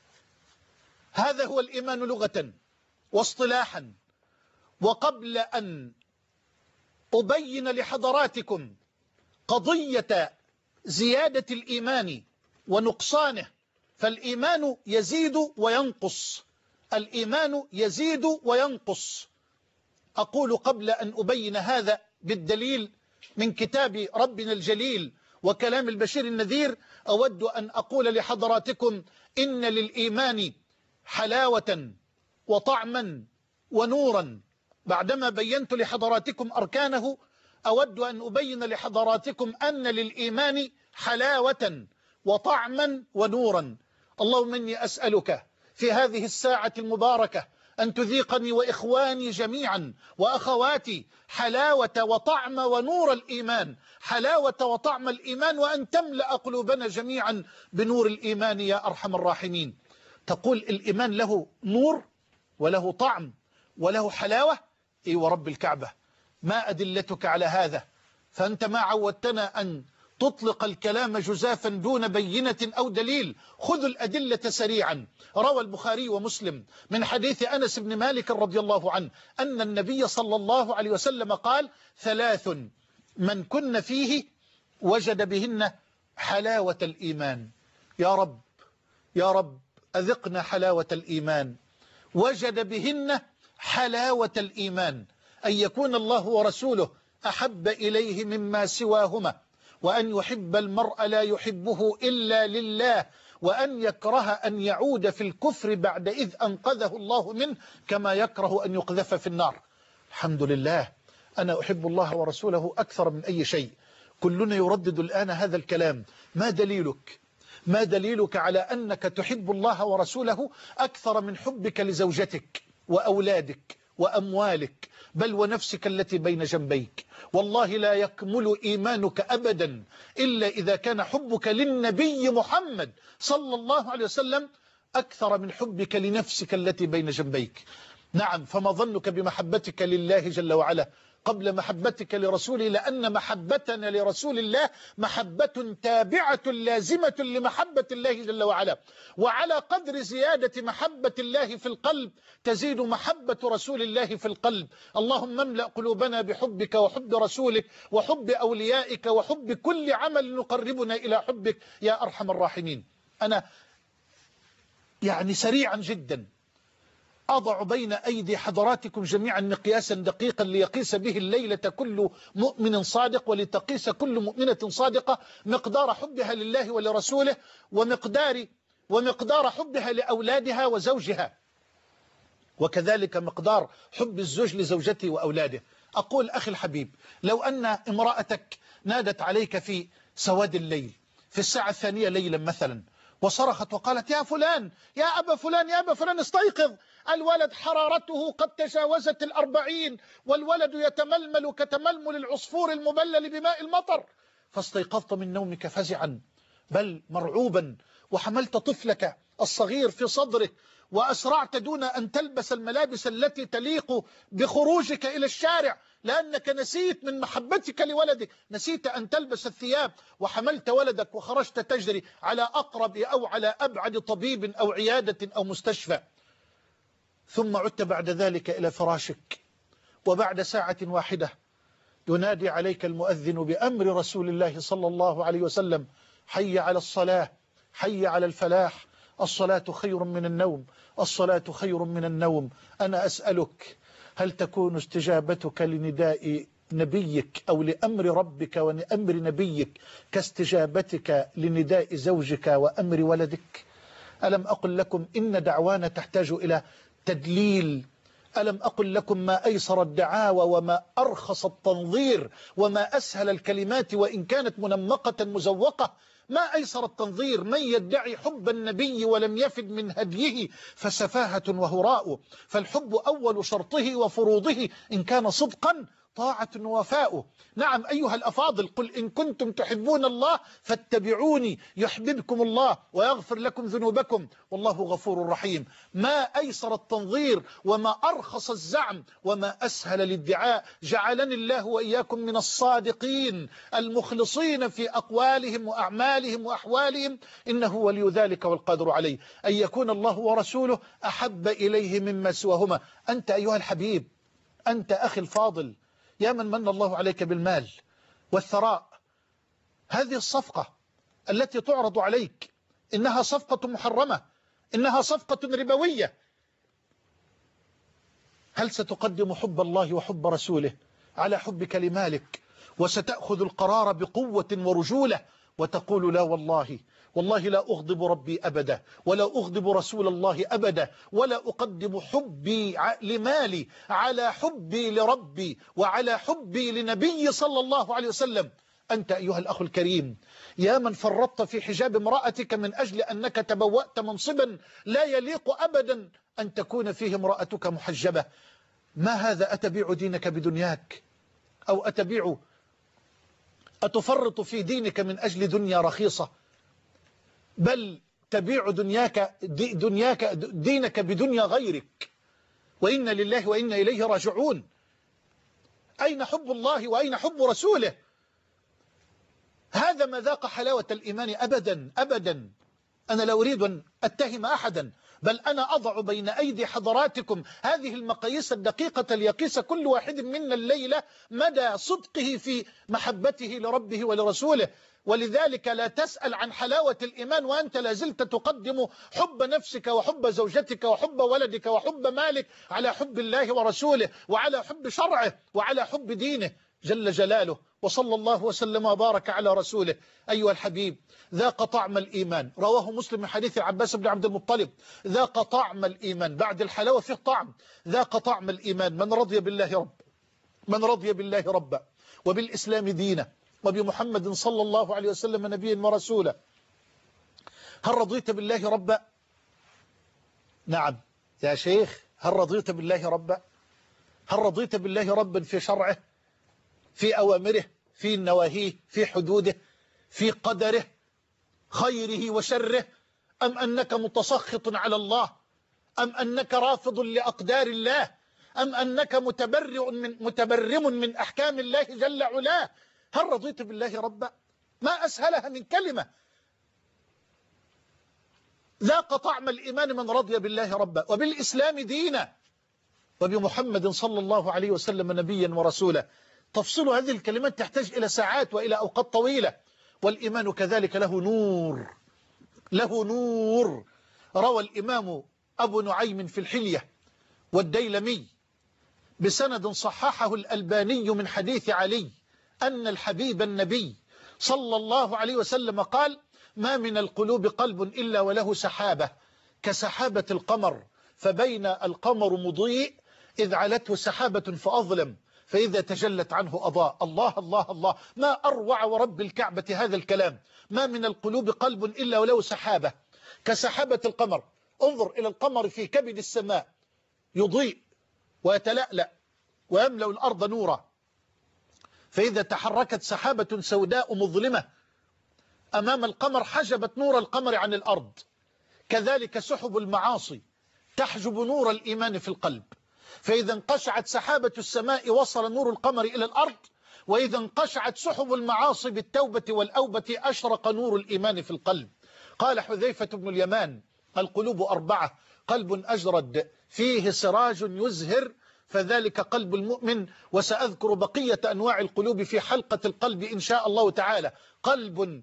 هذا هو الإيمان لغة واصطلاحا. وقبل أن أبين لحضراتكم قضية زيادة الإيمان ونقصانه، فالإيمان يزيد وينقص، الإيمان يزيد وينقص. أقول قبل أن أبين هذا بالدليل من كتاب ربنا الجليل وكلام البشير النذير، أود أن أقول لحضراتكم إن للإيمان حلاوة وطعما ونورا. بعدما بينت لحضراتكم أركانه أود أن أبين لحضراتكم أن للإيمان حلاوة وطعما ونورا. اللهم إني أسألك في هذه الساعة المباركة أن تذيقني وإخواني جميعا وأخواتي حلاوة وطعم ونور الإيمان، حلاوة وطعم الإيمان، وأن تملأ قلوبنا جميعا بنور الإيمان يا أرحم الراحمين. تقول الإيمان له نور وله طعم وله حلاوة؟ إي ورب الكعبة، ما أدلتك على هذا؟ فأنت ما عودتنا أن تطلق الكلام جزافا دون بينة أو دليل. خذوا الأدلة سريعا. روى البخاري ومسلم من حديث أنس بن مالك رضي الله عنه أن النبي صلى الله عليه وسلم قال: ثلاث من كن فيه وجد بهن حلاوة الإيمان. يا رب يا رب أذقنا حلاوة الإيمان. وجد بهن حلاوة الإيمان: أن يكون الله ورسوله أحب إليه مما سواهما، وأن يحب المرء لا يحبه إلا لله، وأن يكره أن يعود في الكفر بعد إذ أنقذه الله منه، كما يكره أن يقذف في النار. الحمد لله، أنا أحب الله ورسوله أكثر من أي شيء. كلنا يردد الآن هذا الكلام. ما دليلك؟ ما دليلك على أنك تحب الله ورسوله أكثر من حبك لزوجتك وأولادك وأموالك بل ونفسك التي بين جنبيك؟ والله لا يكمل إيمانك أبدا إلا إذا كان حبك للنبي محمد صلى الله عليه وسلم أكثر من حبك لنفسك التي بين جنبيك. نعم، فما ظنك بمحبتك لله جل وعلا قبل محبتك لرسوله، لأن محبتنا لرسول الله محبة تابعة لازمة لمحبة الله جل وعلا، وعلى قدر زيادة محبة الله في القلب تزيد محبة رسول الله في القلب. اللهم املأ قلوبنا بحبك وحب رسولك وحب أوليائك وحب كل عمل يقربنا إلى حبك يا أرحم الراحمين. أنا يعني سريعا جدا أضع بين أيدي حضراتكم جميعا مقياسا دقيقا ليقيس به الليلة كل مؤمن صادق، ولتقيس كل مؤمنة صادقة مقدار حبها لله ولرسوله ومقدار ومقدار حبها لأولادها وزوجها، وكذلك مقدار حب الزوج لزوجته وأولاده. أقول أخي الحبيب، لو أن امرأتك نادت عليك في سواد الليل في الساعة الثانية ليلا مثلا، وصرخت وقالت يا فلان يا أبا فلان يا أبا فلان استيقظ، الولد حرارته قد تجاوزت الأربعين والولد يتململ كتململ العصفور المبلل بماء المطر، فاستيقظت من نومك فزعا بل مرعوبا، وحملت طفلك الصغير في صدرك وأسرعت دون أن تلبس الملابس التي تليق بخروجك إلى الشارع، لأنك نسيت من محبتك لولدك، نسيت أن تلبس الثياب، وحملت ولدك وخرجت تجري على أقرب أو على أبعد طبيب أو عيادة أو مستشفى، ثم عدت بعد ذلك إلى فراشك، وبعد ساعة واحدة ينادي عليك المؤذن بأمر رسول الله صلى الله عليه وسلم: حي على الصلاة، حي على الفلاح، الصلاة خير من النوم، الصلاة خير من النوم. أنا أسألك، هل تكون استجابتك لنداء نبيك أو لأمر ربك ولأمر نبيك كاستجابتك لنداء زوجك وأمر ولدك؟ ألم أقل لكم إن دعوانا تحتاج إلى تدليل؟ ألم أقل لكم ما أيسر الدعاوى وما أرخص التنظير وما أسهل الكلمات وإن كانت منمقة مزوقة؟ ما أيسر التنظير، من يدعي حب النبي ولم يفد من هديه فسفاهة وهراء، فالحب أول شرطه وفروضه إن كان صدقا طاعة ووفاء. نعم أيها الأفاضل، قل إن كنتم تحبون الله فاتبعوني يحببكم الله ويغفر لكم ذنوبكم والله غفور رحيم. ما أيسر التنظير وما أرخص الزعم وما أسهل الادعاء. جعلني الله وإياكم من الصادقين المخلصين في أقوالهم وأعمالهم وأحوالهم، إنه ولي ذلك والقادر عليه. أن يكون الله ورسوله أحب إليه مما سواهما. أنت أيها الحبيب، أنت أخي الفاضل، يا من من الله عليك بالمال والثراء، هذه الصفقة التي تعرض عليك إنها صفقة محرمة، إنها صفقة ربوية. هل ستقدم حب الله وحب رسوله على حبك لمالك، وستأخذ القرار بقوة ورجولة وتقول لا والله والله لا أغضب ربي أبدا ولا أغضب رسول الله أبدا، ولا أقدم حبي لمالي على حبي لربي وعلى حبي لنبي صلى الله عليه وسلم؟ أنت أيها الأخ الكريم، يا من فرطت في حجاب امرأتك من أجل أنك تبوأت منصبا لا يليق أبدا أن تكون فيه امرأتك محجبة. ما هذا؟ أتبيع دينك بدنياك؟ أو أتبيع أتفرط في دينك من أجل دنيا رخيصة؟ بل تبيع دنياك دنياك دينك بدنيا غيرك، وإن لله وإنا إليه راجعون. أين حب الله وأين حب رسوله؟ هذا ما ذاق حلاوة الإيمان أبدا أبدا. أنا لا أريد أن أتهم أحدا، بل أنا أضع بين أيدي حضراتكم هذه المقاييس الدقيقة ليقيس كل واحد منا الليلة مدى صدقه في محبته لربه ولرسوله. ولذلك لا تسأل عن حلاوة الإيمان وأنت لازلت تقدم حب نفسك وحب زوجتك وحب ولدك وحب مالك على حب الله ورسوله وعلى حب شرعه وعلى حب دينه جل جلاله. وصلى الله وسلم وبارك على رسوله. أيها الحبيب، ذاق طعم الإيمان، رواه مسلم من حديث العباس بن عبد المطلب: ذاق طعم الإيمان، بعد الحلاوة فيه طعم. ذاق طعم الإيمان من رضي بالله رب من رضي بالله ربا وبالإسلام دينا وبمحمد صلى الله عليه وسلم نبيا ورسولا. هل رضيت بالله ربا؟ نعم يا شيخ، هل رضيت بالله ربا؟ هل رضيت بالله ربا في شرعه، في أوامره، في نواهيه، في حدوده، في قدره خيره وشره، أم أنك متسخط على الله، أم أنك رافض لأقدار الله، أم أنك متبرئ من متبرم من أحكام الله جل علاه؟ هل رضيت بالله ربا؟ ما أسهلها من كلمة. ذاق طعم الإيمان من رضي بالله ربا وبالإسلام دينا وبمحمد صلى الله عليه وسلم نبيا ورسولا. تفصيل هذه الكلمات تحتاج إلى ساعات وإلى أوقات طويلة. والإيمان كذلك له نور، له نور. روى الإمام أبو نعيم في الحلية والديلمي بسند صححه الألباني من حديث علي أن الحبيب النبي صلى الله عليه وسلم قال: ما من القلوب قلب إلا وله سحابة كسحابة القمر، فبين القمر مضيء إذ علته سحابة فأظلم، فإذا تجلت عنه أضاء. الله الله الله، ما أروع ورب الكعبة هذا الكلام. ما من القلوب قلب إلا وله سحابة كسحابة القمر. انظر إلى القمر في كبد السماء يضيء ويتلألأ ويملأ الأرض نورا، فإذا تحركت سحابة سوداء مظلمة أمام القمر حجبت نور القمر عن الأرض. كذلك سحب المعاصي تحجب نور الإيمان في القلب، فإذا انقشعت سحابة السماء وصل نور القمر إلى الأرض، وإذا انقشعت سحب المعاصي بالتوبة والأوبة أشرق نور الإيمان في القلب. قال حذيفة بن اليمان: القلوب أربعة، قلب أجرد فيه سراج يزهر فذلك قلب المؤمن. وسأذكر بقية أنواع القلوب في حلقة القلب إن شاء الله تعالى. قلب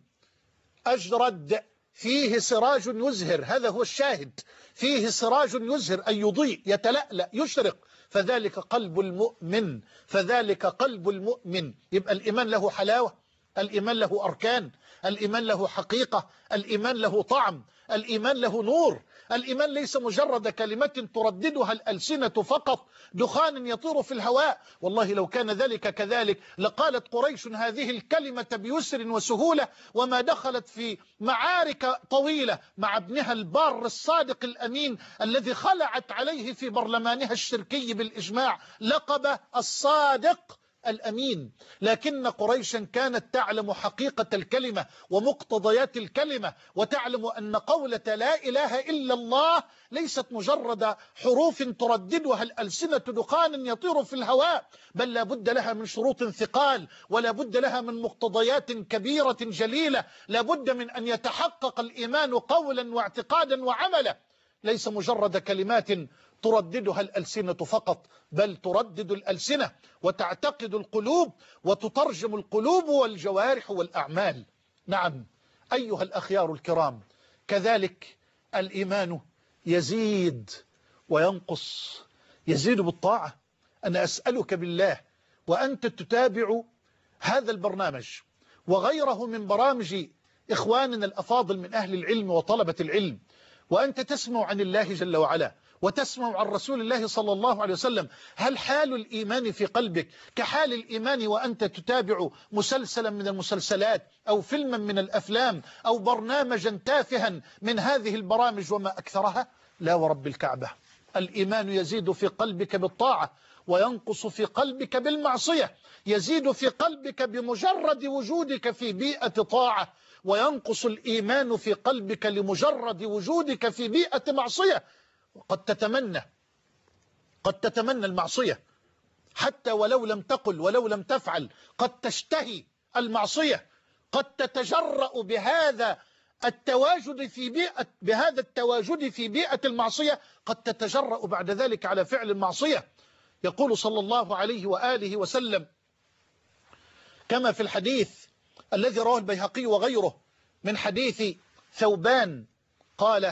أجرد فيه سراج يزهر، هذا هو الشاهد، فيه سراج يزهر أي يضيء يتلألأ يشرق، فذلك قلب المؤمن، فذلك قلب المؤمن. يبقى الإيمان له حلاوة، الإيمان له أركان، الإيمان له حقيقة، الإيمان له طعم، الإيمان له نور. الإيمان ليس مجرد كلمة ترددها الألسنة فقط، دخان يطير في الهواء. والله لو كان ذلك كذلك لقالت قريش هذه الكلمة بيسر وسهولة، وما دخلت في معارك طويلة مع ابنها البار الصادق الأمين الذي خلعت عليه في برلمانها الشركي بالإجماع لقب الصادق الأمين. لكن قريشا كانت تعلم حقيقة الكلمة ومقتضيات الكلمة، وتعلم أن قولة لا إله إلا الله ليست مجرد حروف ترددها الألسنة دخان يطير في الهواء، بل لا بد لها من شروط ثقال، ولا بد لها من مقتضيات كبيرة جليلة. لا بد من أن يتحقق الإيمان قولا واعتقادا وعملا، ليس مجرد كلمات ترددها الألسنة فقط، بل تردد الألسنة وتعتقد القلوب وتترجم القلوب والجوارح والأعمال. نعم أيها الأخيار الكرام، كذلك الإيمان يزيد وينقص. يزيد بالطاعة. أنا أسألك بالله وأنت تتابع هذا البرنامج وغيره من برامج إخواننا الأفاضل من أهل العلم وطلبة العلم، وأنت تسمع عن الله جل وعلا وتسمع عن رسول الله صلى الله عليه وسلم، هل حال الإيمان في قلبك كحال الإيمان وأنت تتابع مسلسلا من المسلسلات أو فيلما من الأفلام أو برنامجا تافها من هذه البرامج وما أكثرها؟ لا ورب الكعبة. الإيمان يزيد في قلبك بالطاعة وينقص في قلبك بالمعصية. يزيد في قلبك بمجرد وجودك في بيئة طاعة، وينقص الإيمان في قلبك لمجرد وجودك في بيئة معصية. قد تتمنى قد تتمنى المعصية حتى ولو لم تقل ولو لم تفعل، قد تشتهي المعصية، قد تتجرأ بهذا التواجد في بيئة بهذا التواجد في بيئة المعصية، قد تتجرأ بعد ذلك على فعل المعصية. يقول صلى الله عليه وآله وسلم كما في الحديث الذي رواه البيهقي وغيره من حديث ثوبان قال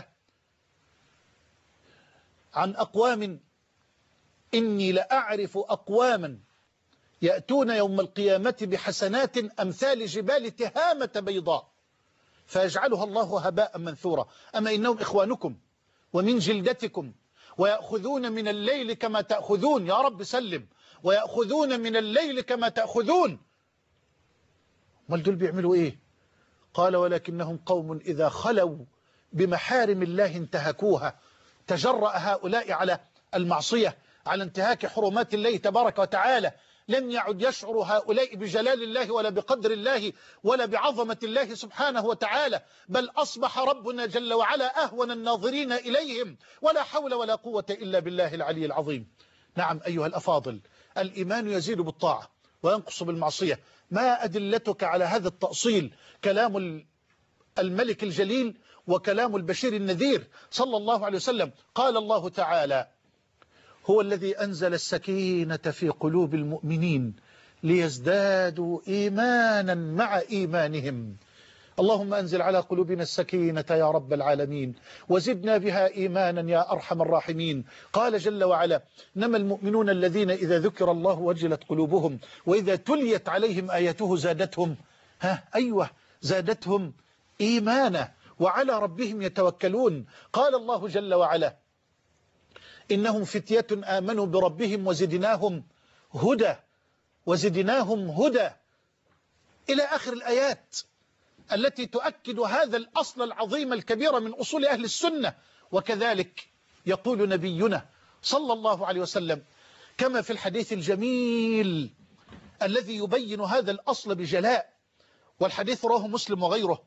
عن أقوام: إني لأعرف أقواما يأتون يوم القيامة بحسنات أمثال جبال تهامة بيضاء فيجعلها الله هباء منثورا. أما إنهم إخوانكم ومن جلدتكم ويأخذون من الليل كما تأخذون، يا رب سلم، ويأخذون من الليل كما تأخذون. ما دول بيعملوا إيه؟ قال: ولكنهم قوم إذا خلوا بمحارم الله انتهكوها. تجرأ هؤلاء على المعصية، على انتهاك حرمات الله تبارك وتعالى. لم يعد يشعر هؤلاء بجلال الله ولا بقدر الله ولا بعظمة الله سبحانه وتعالى، بل أصبح ربنا جل وعلا أهون الناظرين إليهم، ولا حول ولا قوة إلا بالله العلي العظيم. نعم أيها الأفاضل، الإيمان يزيد بالطاعة وينقص بالمعصية. ما أدلتك على هذا التأصيل؟ كلام الملك الجليل وكلام البشير النذير صلى الله عليه وسلم. قال الله تعالى: هو الذي أنزل السكينة في قلوب المؤمنين ليزدادوا إيمانا مع إيمانهم. اللهم أنزل على قلوبنا السكينة يا رب العالمين، وزدنا بها إيمانا يا أرحم الراحمين. قال جل وعلا: إنما المؤمنون الذين إذا ذكر الله وجلت قلوبهم وإذا تليت عليهم آياته زادتهم ها أيوة زادتهم إيمانا وعلى ربهم يتوكلون. قال الله جل وعلا: إنهم فتية آمنوا بربهم وزدناهم هدى. وزدناهم هدى إلى آخر الآيات التي تؤكد هذا الأصل العظيم الكبير من أصول أهل السنة. وكذلك يقول نبينا صلى الله عليه وسلم كما في الحديث الجميل الذي يبين هذا الأصل بجلاء، والحديث رواه مسلم وغيره،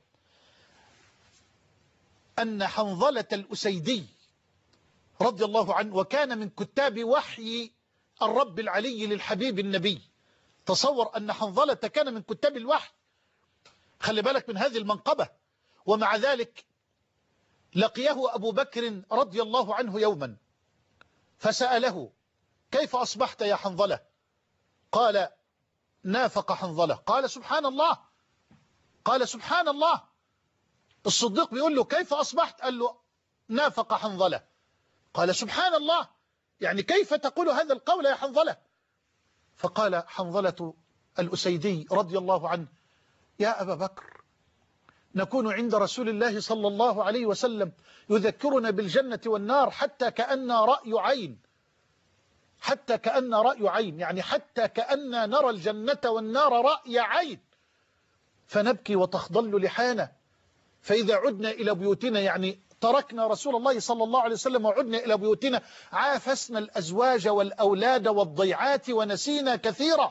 أن حنظلة الأسيدي رضي الله عنه وكان من كتاب وحي الرب العلي للحبيب النبي. تصور أن حنظلة كان من كتاب الوحي، خلي بالك من هذه المنقبة. ومع ذلك لقيه أبو بكر رضي الله عنه يوما فسأله: كيف أصبحت يا حنظلة؟ قال: نافق حنظلة. قال: سبحان الله. قال: سبحان الله. الصديق بيقول له: كيف أصبحت؟ قال له: نافق حنظلة. قال: سبحان الله، يعني كيف تقول هذا القول يا حنظلة؟ فقال حنظلة الأسيدي رضي الله عنه: يا أبا بكر، نكون عند رسول الله صلى الله عليه وسلم يذكرنا بالجنة والنار حتى كأن رأي عين، حتى كأن رأي عين، يعني حتى كأن نرى الجنة والنار رأي عين، فنبكي وتخضل لحانا، فإذا عدنا إلى بيوتنا، يعني تركنا رسول الله صلى الله عليه وسلم وعدنا إلى بيوتنا، عافسنا الأزواج والأولاد والضيعات ونسينا كثيرا.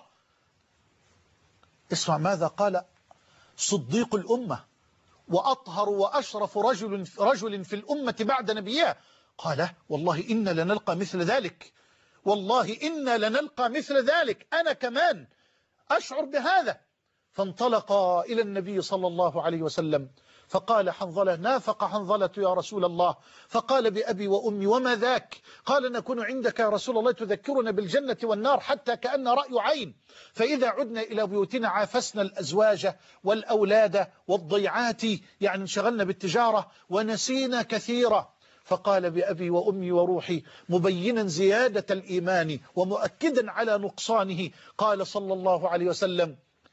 اسمع ماذا قال صديق الأمة وأطهر وأشرف رجل, رجل في الأمة بعد نبيها. قال: والله إنا لنلقى مثل ذلك، والله إنا لنلقى مثل ذلك، أنا كمان أشعر بهذا. فانطلق إلى النبي صلى الله عليه وسلم فقال حنظلة: نافق حنظلة يا رسول الله. فقال: بأبي وأمي، وما ذاك؟ قال: نكون عندك يا رسول الله تذكرنا بالجنة والنار حتى كأن رأي عين، فإذا عدنا إلى بيوتنا عافسنا الأزواج والأولاد والضيعات، يعني انشغلنا بالتجارة ونسينا كثيرا. فقال: بأبي وأمي وروحي، مبينا زيادة الإيمان ومؤكدا على نقصانه. قال صلى الله عليه وسلم: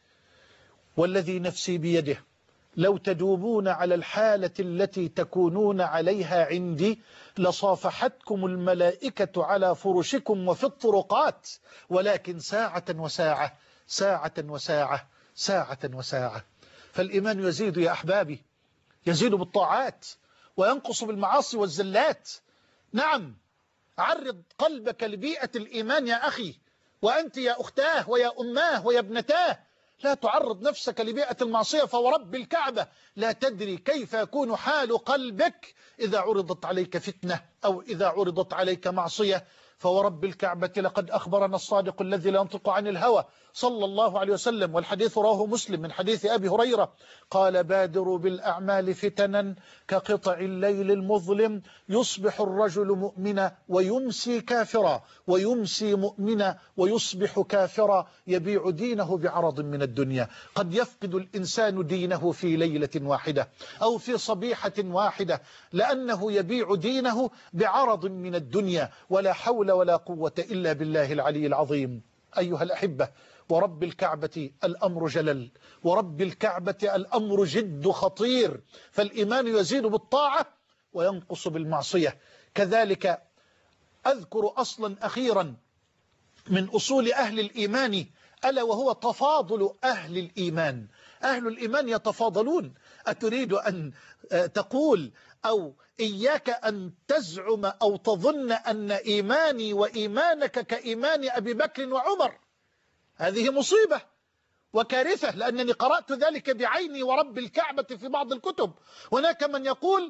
والذي نفسي بيده لو تدومون على الحالة التي تكونون عليها عندي لصافحتكم الملائكة على فرشكم وفي الطرقات، ولكن ساعة وساعة، ساعة وساعة، ساعة وساعة. فالإيمان يزيد يا أحبابي، يزيد بالطاعات وينقص بالمعاصي والزلات. نعم، عرض قلبك لبيئة الإيمان يا أخي، وأنت يا أختاه ويا أماه ويا ابنتاه، لا تعرض نفسك لبيئة المعصية، فورب الكعبة لا تدري كيف يكون حال قلبك إذا عرضت عليك فتنة أو إذا عرضت عليك معصية. فورب الكعبة لقد أخبرنا الصادق الذي لا ينطق عن الهوى صلى الله عليه وسلم، والحديث رواه مسلم من حديث أبي هريرة قال: بادروا بالأعمال فتنا كقطع الليل المظلم، يصبح الرجل مؤمنا ويمسي كافرا، ويمسي مؤمنا ويصبح كافرا، يبيع دينه بعرض من الدنيا. قد يفقد الإنسان دينه في ليلة واحدة أو في صبيحة واحدة لأنه يبيع دينه بعرض من الدنيا، ولا حول ولا قوة إلا بالله العلي العظيم. أيها الأحبة، ورب الكعبة الأمر جلل، ورب الكعبة الأمر جد خطير. فالإيمان يزيد بالطاعة وينقص بالمعصية. كذلك أذكر أصلا أخيرا من أصول أهل الإيمان، ألا وهو تفاضل أهل الإيمان. أهل الإيمان يتفاضلون. أتريد أن تقول أو إياك أن تزعم أو تظن أن إيماني وإيمانك كإيمان أبي بكر وعمر؟ هذه مصيبة وكارثة، لأنني قرأت ذلك بعيني ورب الكعبة في بعض الكتب. هناك من يقول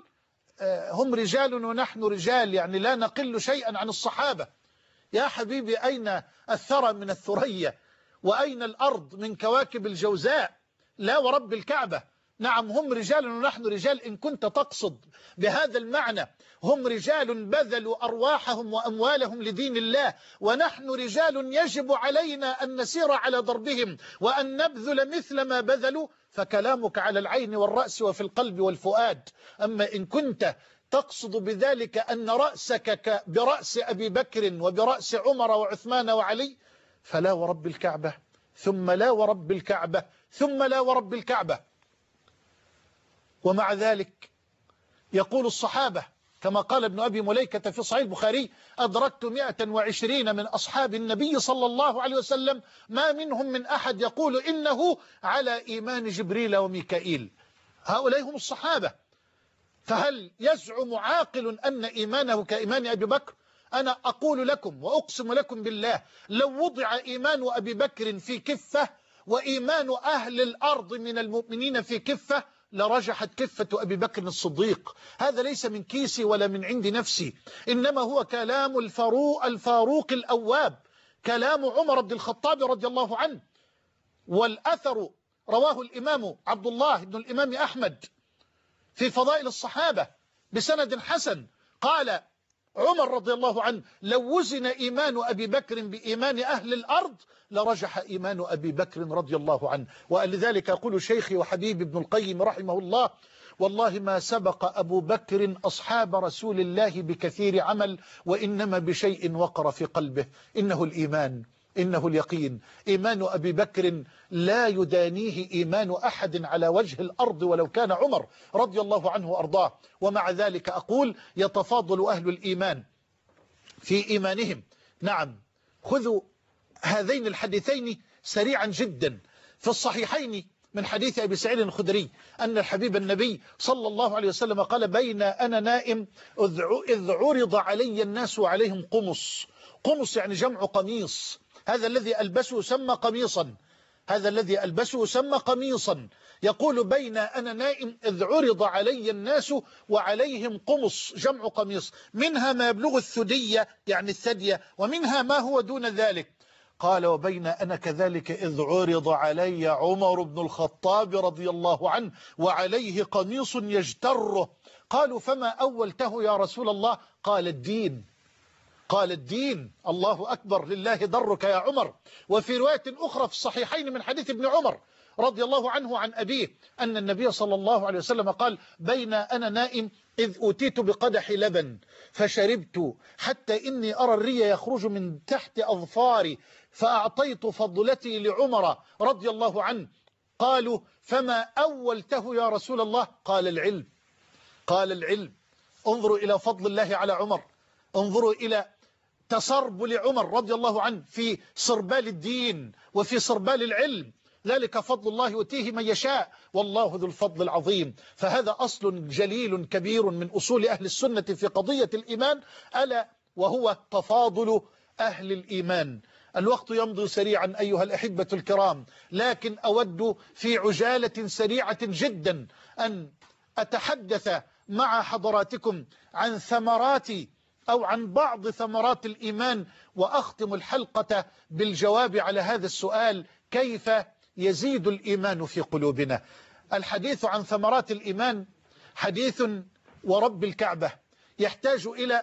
هم رجال ونحن رجال، يعني لا نقل شيئا عن الصحابة. يا حبيبي، أين الثرى من الثريا؟ وأين الأرض من كواكب الجوزاء؟ لا ورب الكعبة. نعم، هم رجال ونحن رجال إن كنت تقصد بهذا المعنى. هم رجال بذلوا أرواحهم وأموالهم لدين الله، ونحن رجال يجب علينا أن نسير على دربهم وأن نبذل مثل ما بذلوا. فكلامك على العين والرأس وفي القلب والفؤاد. أما إن كنت تقصد بذلك أن رأسك برأس أبي بكر وبرأس عمر وعثمان وعلي، فلا ورب الكعبة، ثم لا ورب الكعبة، ثم لا ورب الكعبة. ومع ذلك يقول الصحابة كما قال ابن أبي مليكة في صحيح البخاري: أدركت مئة وعشرين من أصحاب النبي صلى الله عليه وسلم ما منهم من أحد يقول إنه على إيمان جبريل وميكائيل. هؤلاء هم الصحابة. فهل يزعم عاقل أن إيمانه كإيمان أبي بكر؟ أنا أقول لكم وأقسم لكم بالله، لو وضع إيمان أبي بكر في كفة وإيمان أهل الأرض من المؤمنين في كفة لرجحت كفة أبي بكر الصديق. هذا ليس من كيسي ولا من عند نفسي، إنما هو كلام الفاروق, الفاروق الأواب، كلام عمر بن الخطاب رضي الله عنه. والأثر رواه الإمام عبد الله بن الإمام أحمد في فضائل الصحابة بسند حسن، قال عمر رضي الله عنه: لو وزن إيمان أبي بكر بإيمان أهل الأرض لرجح إيمان أبي بكر رضي الله عنه. ولذلك يقول شيخي وحبيبي ابن القيم رحمه الله: والله ما سبق أبو بكر أصحاب رسول الله بكثير عمل، وإنما بشيء وقر في قلبه، إنه الإيمان، إنه اليقين. إيمان أبي بكر لا يدانيه إيمان أحد على وجه الأرض ولو كان عمر رضي الله عنه وأرضاه. ومع ذلك أقول: يتفاضل أهل الإيمان في إيمانهم. نعم، خذوا هذين الحديثين سريعا جدا. في الصحيحين من حديث أبي سعيد الخدري أن الحبيب النبي صلى الله عليه وسلم قال: بين أنا نائم إذ عرض علي الناس وعليهم قمص. قمص يعني جمع قميص. هذا الذي ألبسه سمى قميصا، هذا الذي ألبسه سمى قميصا. يقول: بين أنا نائم إذ عرض علي الناس وعليهم قمص، جمع قميص، منها ما يبلغ الثدية يعني الثدية، ومنها ما هو دون ذلك. قال: وبين أنا كذلك إذ عرض علي عمر بن الخطاب رضي الله عنه وعليه قميص يجتره. قالوا: فما أولته يا رسول الله؟ قال: الدين. قال: الدين. الله أكبر، لله درك يا عمر. وفي رواية أخرى في الصحيحين من حديث ابن عمر رضي الله عنه عن أبيه أن النبي صلى الله عليه وسلم قال: بين أنا نائم إذ أتيت بقدح لبن فشربت حتى إني أرى الري يخرج من تحت أظفاري، فأعطيت فضلتي لعمر رضي الله عنه. قالوا: فما أولته يا رسول الله؟ قال: العلم. قال: العلم. انظروا إلى فضل الله على عمر، انظروا إلى تسربل عمر رضي الله عنه في سربال الدين وفي سربال العلم. ذلك فضل الله يؤتيه من يشاء، والله ذو الفضل العظيم. فهذا أصل جليل كبير من أصول أهل السنة في قضية الإيمان، ألا وهو تفاضل أهل الإيمان. الوقت يمضي سريعا أيها الأحبة الكرام، لكن أود في عجالة سريعة جدا أن أتحدث مع حضراتكم عن ثمرات أو عن بعض ثمرات الإيمان، وأختم الحلقة بالجواب على هذا السؤال: كيف يزيد الإيمان في قلوبنا؟ الحديث عن ثمرات الإيمان حديث ورب الكعبة يحتاج إلى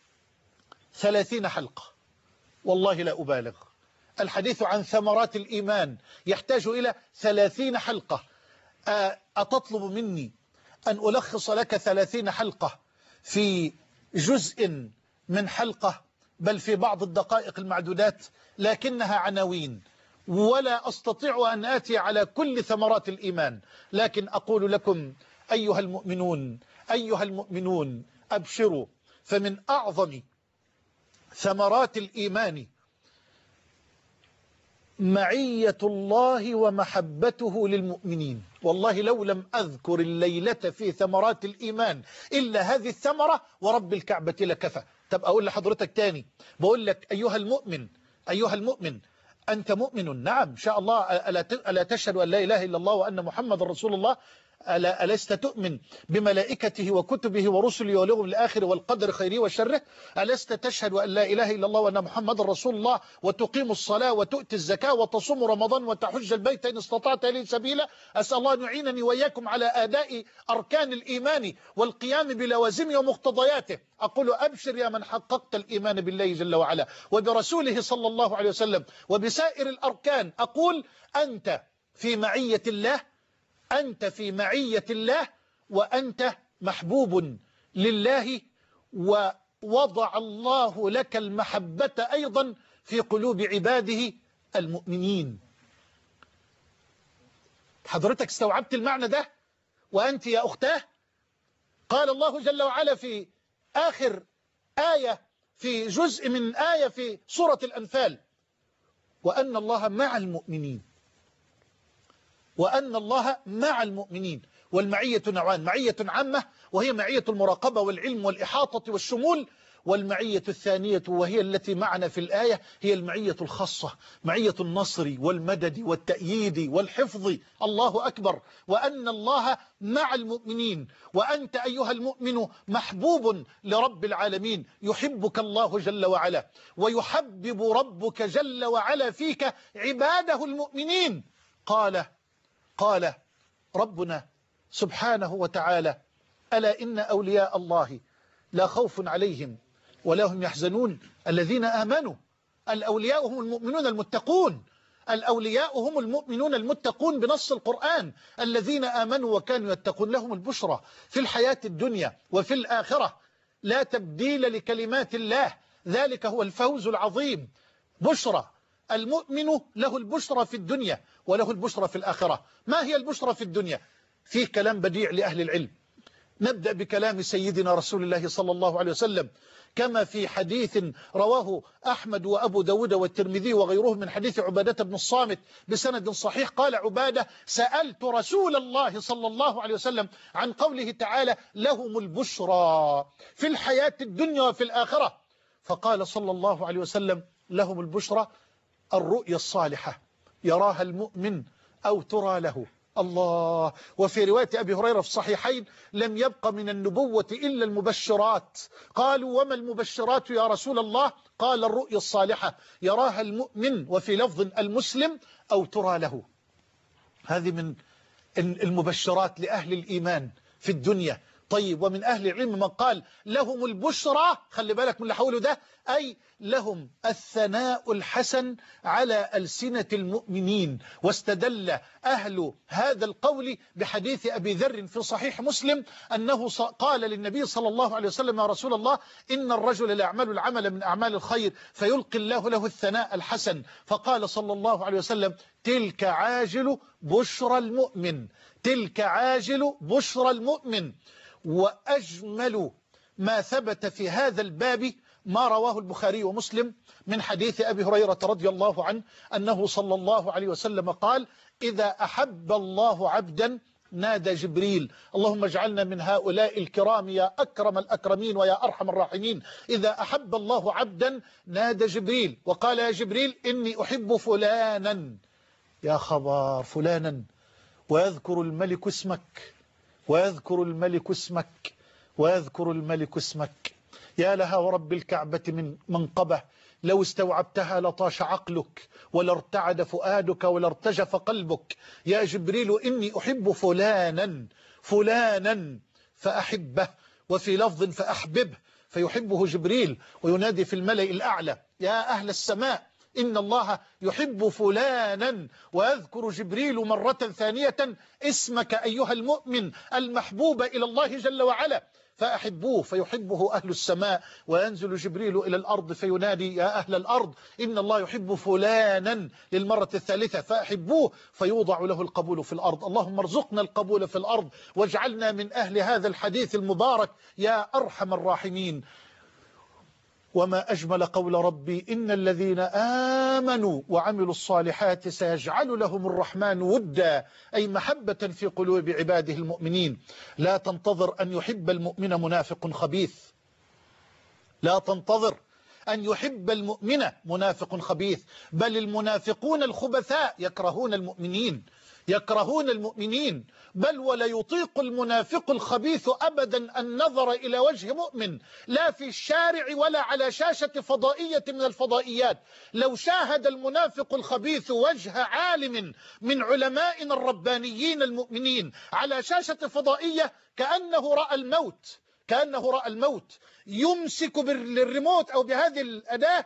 ثلاثين حلقة، والله لا أبالغ. الحديث عن ثمرات الإيمان يحتاج إلى ثلاثين حلقة. أتطلب مني أن ألخص لك ثلاثين حلقة في جزء من حلقة، بل في بعض الدقائق المعدودات، لكنها عناوين، ولا أستطيع أن آتي على كل ثمرات الإيمان. لكن أقول لكم أيها المؤمنون أيها المؤمنون أبشروا، فمن أعظم ثمرات الإيمان معية الله ومحبته للمؤمنين. والله لو لم أذكر الليلة في ثمرات الإيمان إلا هذه الثمرة ورب الكعبة لكفى. طب أقول لحضرتك تاني، بقول لك أيها المؤمن أيها المؤمن أنت مؤمن، نعم إن شاء الله. ألا تشهد أن لا إله إلا الله وأن محمد رسول الله؟ ألا ألست تؤمن بملائكته وكتبه ورسله واليوم الآخر والقدر خيره وشره؟ ألست تشهد أن لا إله إلا الله وأن محمد رسول الله، وتقيم الصلاة وتؤتي الزكاة وتصوم رمضان وتحج البيت إن استطعت إليه سبيلا؟ أسأل الله أن يعينني وإياكم على أداء أركان الإيمان والقيام بلوازمه ومقتضياته. أقول أبشر يا من حققت الإيمان بالله جل وعلا وبرسوله صلى الله عليه وسلم وبسائر الأركان. أقول أنت في معية الله، أنت في معية الله، وأنت محبوب لله، ووضع الله لك المحبة أيضا في قلوب عباده المؤمنين. حضرتك استوعبت المعنى ده؟ وأنت يا أختاه، قال الله جل وعلا في آخر آية في جزء من آية في سورة الأنفال: وأن الله مع المؤمنين. وأن الله مع المؤمنين. والمعية نوعان: معية عامة وهي معية المراقبة والعلم والإحاطة والشمول، والمعية الثانية وهي التي معنا في الآية هي المعية الخاصة، معية النصر والمدد والتأييد والحفظ. الله أكبر. وأن الله مع المؤمنين، وأنت أيها المؤمن محبوب لرب العالمين، يحبك الله جل وعلا، ويحبب ربك جل وعلا فيك عباده المؤمنين. قال قال ربنا سبحانه وتعالى: ألا إن أولياء الله لا خوف عليهم ولا هم يحزنون الذين آمنوا. الأولياء هم المؤمنون المتقون. الأولياء هم المؤمنون المتقون بنص القرآن: الذين آمنوا وكانوا يتقون لهم البشرى في الحياة الدنيا وفي الآخرة، لا تبديل لكلمات الله، ذلك هو الفوز العظيم. بشرى. المؤمن له البشرى في الدنيا وله البشرى في الآخرة. ما هي البشرى في الدنيا؟ فيه كلام بديع لأهل العلم. نبدأ بكلام سيدنا رسول الله صلى الله عليه وسلم، كما في حديث رواه أحمد وأبو داود والترمذي وغيرهم من حديث عبادة بن الصامت بسند صحيح. قال عبادة: سألت رسول الله صلى الله عليه وسلم عن قوله تعالى: لهم البشرى في الحياة الدنيا وفي الآخرة، فقال صلى الله عليه وسلم: لهم البشرى الرؤيا الصالحة يراها المؤمن أو ترى له. الله. وفي رواية أبي هريرة في الصحيحين: لم يبق من النبوة إلا المبشرات. قالوا: وما المبشرات يا رسول الله؟ قال: الرؤيا الصالحة يراها المؤمن، وفي لفظ المسلم، أو ترى له. هذه من المبشرات لأهل الإيمان في الدنيا. طيب، ومن أهل العلم من قال لهم البشرى، خلي بالك من اللي حوله ده، أي لهم الثناء الحسن على ألسنة المؤمنين. واستدل أهل هذا القول بحديث أبي ذر في صحيح مسلم أنه قال للنبي صلى الله عليه وسلم: يا رسول الله، إن الرجل لا يعمل العمل من أعمال الخير فيلقي الله له الثناء الحسن، فقال صلى الله عليه وسلم: تلك عاجل بشرى المؤمن، تلك عاجل بشرى المؤمن. وأجمل ما ثبت في هذا الباب ما رواه البخاري ومسلم من حديث أبي هريرة رضي الله عنه أنه صلى الله عليه وسلم قال: إذا أحب الله عبدا نادى جبريل: اللهم اجعلنا من هؤلاء الكرام يا أكرم الأكرمين ويا أرحم الراحمين. إذا أحب الله عبدا نادى جبريل وقال: يا جبريل إني أحب فلانا. يا خبر، فلانا. ويذكر الملك اسمك، ويذكر الملك اسمك، ويذكر الملك اسمك. يا لها ورب الكعبة من منقبة لو استوعبتها لطاش عقلك ولارتعد فؤادك ولارتجف قلبك. يا جبريل إني أحب فلانا فلانا فأحبه، وفي لفظ فأحببه، فيحبه جبريل وينادي في الملأ الأعلى: يا أهل السماء إن الله يحب فلانا. ويذكر جبريل مرة ثانية اسمك أيها المؤمن المحبوب إلى الله جل وعلا، فأحبوه فيحبه أهل السماء. وينزل جبريل إلى الأرض فينادي: يا أهل الأرض إن الله يحب فلانا للمرة الثالثة، فأحبوه فيوضع له القبول في الأرض. اللهم ارزقنا القبول في الأرض واجعلنا من أهل هذا الحديث المبارك يا أرحم الراحمين. وما أجمل قول ربي: إن الذين آمنوا وعملوا الصالحات سيجعل لهم الرحمن ودا، أي محبة في قلوب عباده المؤمنين. لا تنتظر أن يحب المؤمن منافق خبيث، لا تنتظر أن يحب المؤمن منافق خبيث، بل المنافقون الخبثاء يكرهون المؤمنين، يكرهون المؤمنين، بل ولا يطيق المنافق الخبيث أبدا النظر إلى وجه مؤمن، لا في الشارع ولا على شاشة فضائية من الفضائيات. لو شاهد المنافق الخبيث وجه عالم من علمائنا الربانيين المؤمنين على شاشة فضائية كأنه رأى الموت، كأنه رأى الموت، يمسك بالريموت أو بهذه الأداة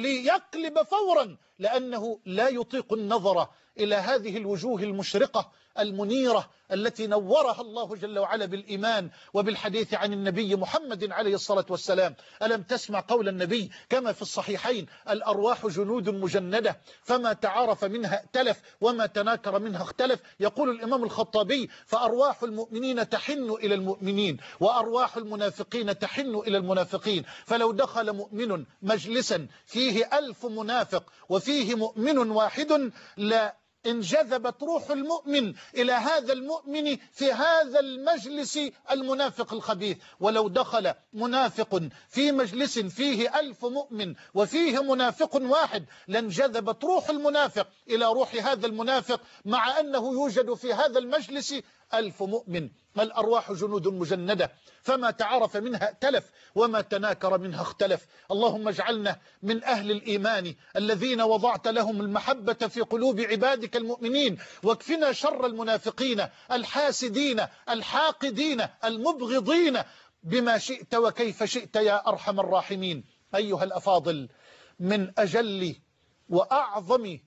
ليقلب فورا، لأنه لا يطيق النظر إلى هذه الوجوه المشرقة المنيرة التي نورها الله جل وعلا بالإيمان وبالحديث عن النبي محمد عليه الصلاة والسلام. ألم تسمع قول النبي كما في الصحيحين: الأرواح جنود مجندة فما تعارف منها ائتلف وما تناكر منها اختلف. يقول الإمام الخطابي: فأرواح المؤمنين تحن إلى المؤمنين وأرواح المنافقين تحن إلى المنافقين. فلو دخل مؤمن مجلسا فيه ألف منافق وفيه مؤمن واحد لا انجذبت روح المؤمن إلى هذا المؤمن في هذا المجلس المنافق الخبيث. ولو دخل منافق في مجلس فيه ألف مؤمن وفيه منافق واحد لانجذبت روح المنافق إلى روح هذا المنافق، مع أنه يوجد في هذا المجلس ألف مؤمن. الأرواح جنود مجندة فما تعرف منها ائتلف وما تناكر منها اختلف. اللهم اجعلنا من أهل الإيمان الذين وضعت لهم المحبة في قلوب عبادك المؤمنين، واكفنا شر المنافقين الحاسدين الحاقدين المبغضين بما شئت وكيف شئت يا أرحم الراحمين. أيها الأفاضل، من أجل وأعظم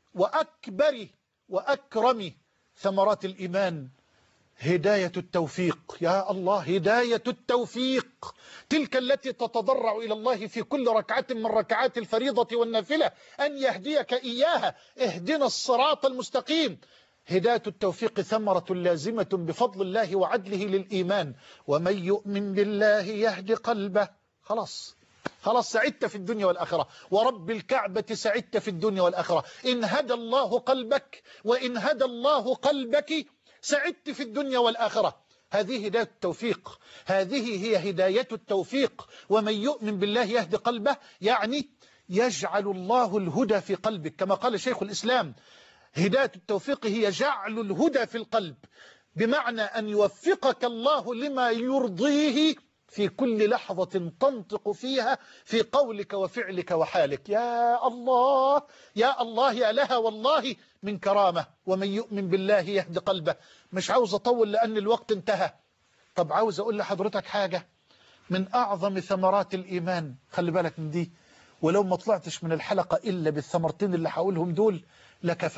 وأكبر وأكرم ثمرات الإيمان هداية التوفيق. يا الله، هداية التوفيق، تلك التي تتضرع إلى الله في كل ركعة من ركعات الفريضة والنافلة أن يهديك إياها. اهدنا الصراط المستقيم. هداية التوفيق ثمرة لازمة بفضل الله وعدله للإيمان. ومن يؤمن بالله يهدي قلبه. خلاص خلاص سعدت في الدنيا والآخرة، ورب الكعبة سعدت في الدنيا والآخرة. إن هدى الله قلبك وإن هدى الله قلبك سعدت في الدنيا والآخرة. هذه هداية التوفيق، هذه هي هداية التوفيق. ومن يؤمن بالله يهدي قلبه، يعني يجعل الله الهدى في قلبك، كما قال شيخ الإسلام: هداية التوفيق هي جعل الهدى في القلب، بمعنى أن يوفقك الله لما يرضيه في كل لحظة تنطق فيها في قولك وفعلك وحالك. يا الله يا الله يا لها والله من كرامة. ومن يؤمن بالله يهدي قلبه. مش عاوز أطول لأن الوقت انتهى. طب عاوز أقول لحضرتك حاجة من أعظم ثمرات الإيمان، خلي بالك من دي، ولو ما طلعتش من الحلقة إلا بالثمرتين اللي هقولهم دول لكفى.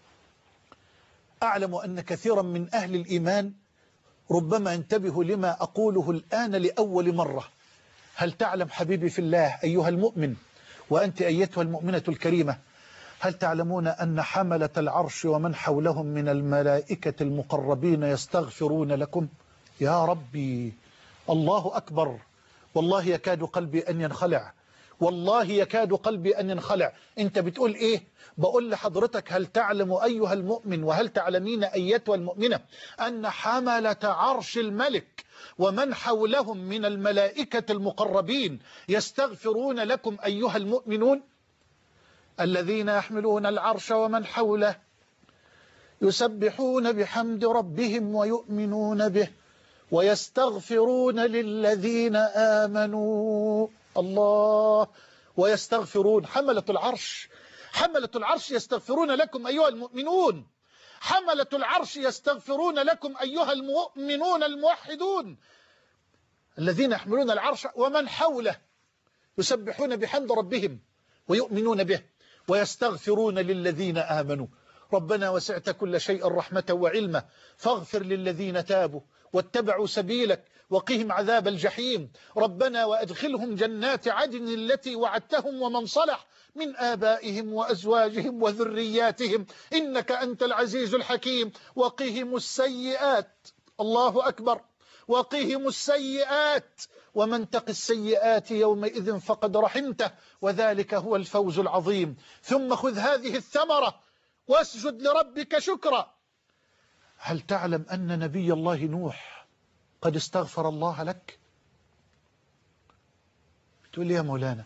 أعلم أن كثيرا من أهل الإيمان ربما انتبهوا لما أقوله الآن لأول مرة. هل تعلم حبيبي في الله أيها المؤمن وأنت أيتها المؤمنة الكريمة، هل تعلمون أن حملة العرش ومن حولهم من الملائكة المقربين يستغفرون لكم؟ يا ربي، الله أكبر. والله يكاد قلبي أن ينخلع، والله يكاد قلبي أن ينخلع. أنت بتقول إيه؟ بقول لحضرتك: هل تعلم أيها المؤمن وهل تعلمين أيتها المؤمنة أن حملة عرش الملك ومن حولهم من الملائكة المقربين يستغفرون لكم أيها المؤمنون؟ الذين يحملون العرش ومن حوله يسبحون بحمد ربهم ويؤمنون به ويستغفرون للذين آمنوا. الله، ويستغفرون. حملة العرش حملة العرش يستغفرون لكم أيها المؤمنون. حملة العرش يستغفرون لكم أيها المؤمنون الموحدون. الذين يحملون العرش ومن حوله يسبحون بحمد ربهم ويؤمنون به ويستغفرون للذين آمنوا. ربنا وسعت كل شيء رحمة وعلما فاغفر للذين تابوا واتبعوا سبيلك وقهم عذاب الجحيم. ربنا وأدخلهم جنات عدن التي وعدتهم ومن صلح من آبائهم وأزواجهم وذرياتهم إنك أنت العزيز الحكيم. وقهم السيئات، الله أكبر، وقهم السيئات، ومن تق السيئات يومئذ فقد رحمته وذلك هو الفوز العظيم. ثم خذ هذه الثمرة واسجد لربك شكرا. هل تعلم أن نبي الله نوح قد استغفر الله لك؟ بتقول لي يا مولانا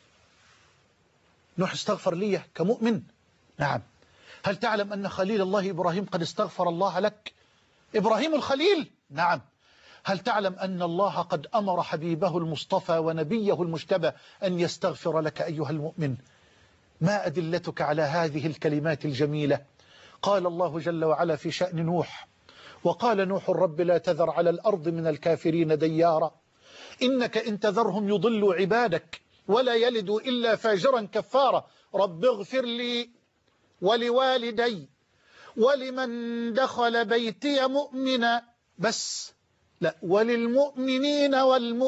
نوح استغفر لي كمؤمن؟ نعم. هل تعلم أن خليل الله إبراهيم قد استغفر الله لك؟ إبراهيم الخليل؟ نعم. هل تعلم أن الله قد أمر حبيبه المصطفى ونبيه المجتبى أن يستغفر لك أيها المؤمن؟ ما أدلتك على هذه الكلمات الجميلة؟ قال الله جل وعلا في شأن نوح: وقال نوح رب لا تذر على الأرض من الكافرين ديارا إنك إن تذرهم يضلوا عبادك ولا يلدوا إلا فاجرا كفارا رب اغفر لي ولوالدي ولمن دخل بيتي مؤمنا بس لا وللمؤمنين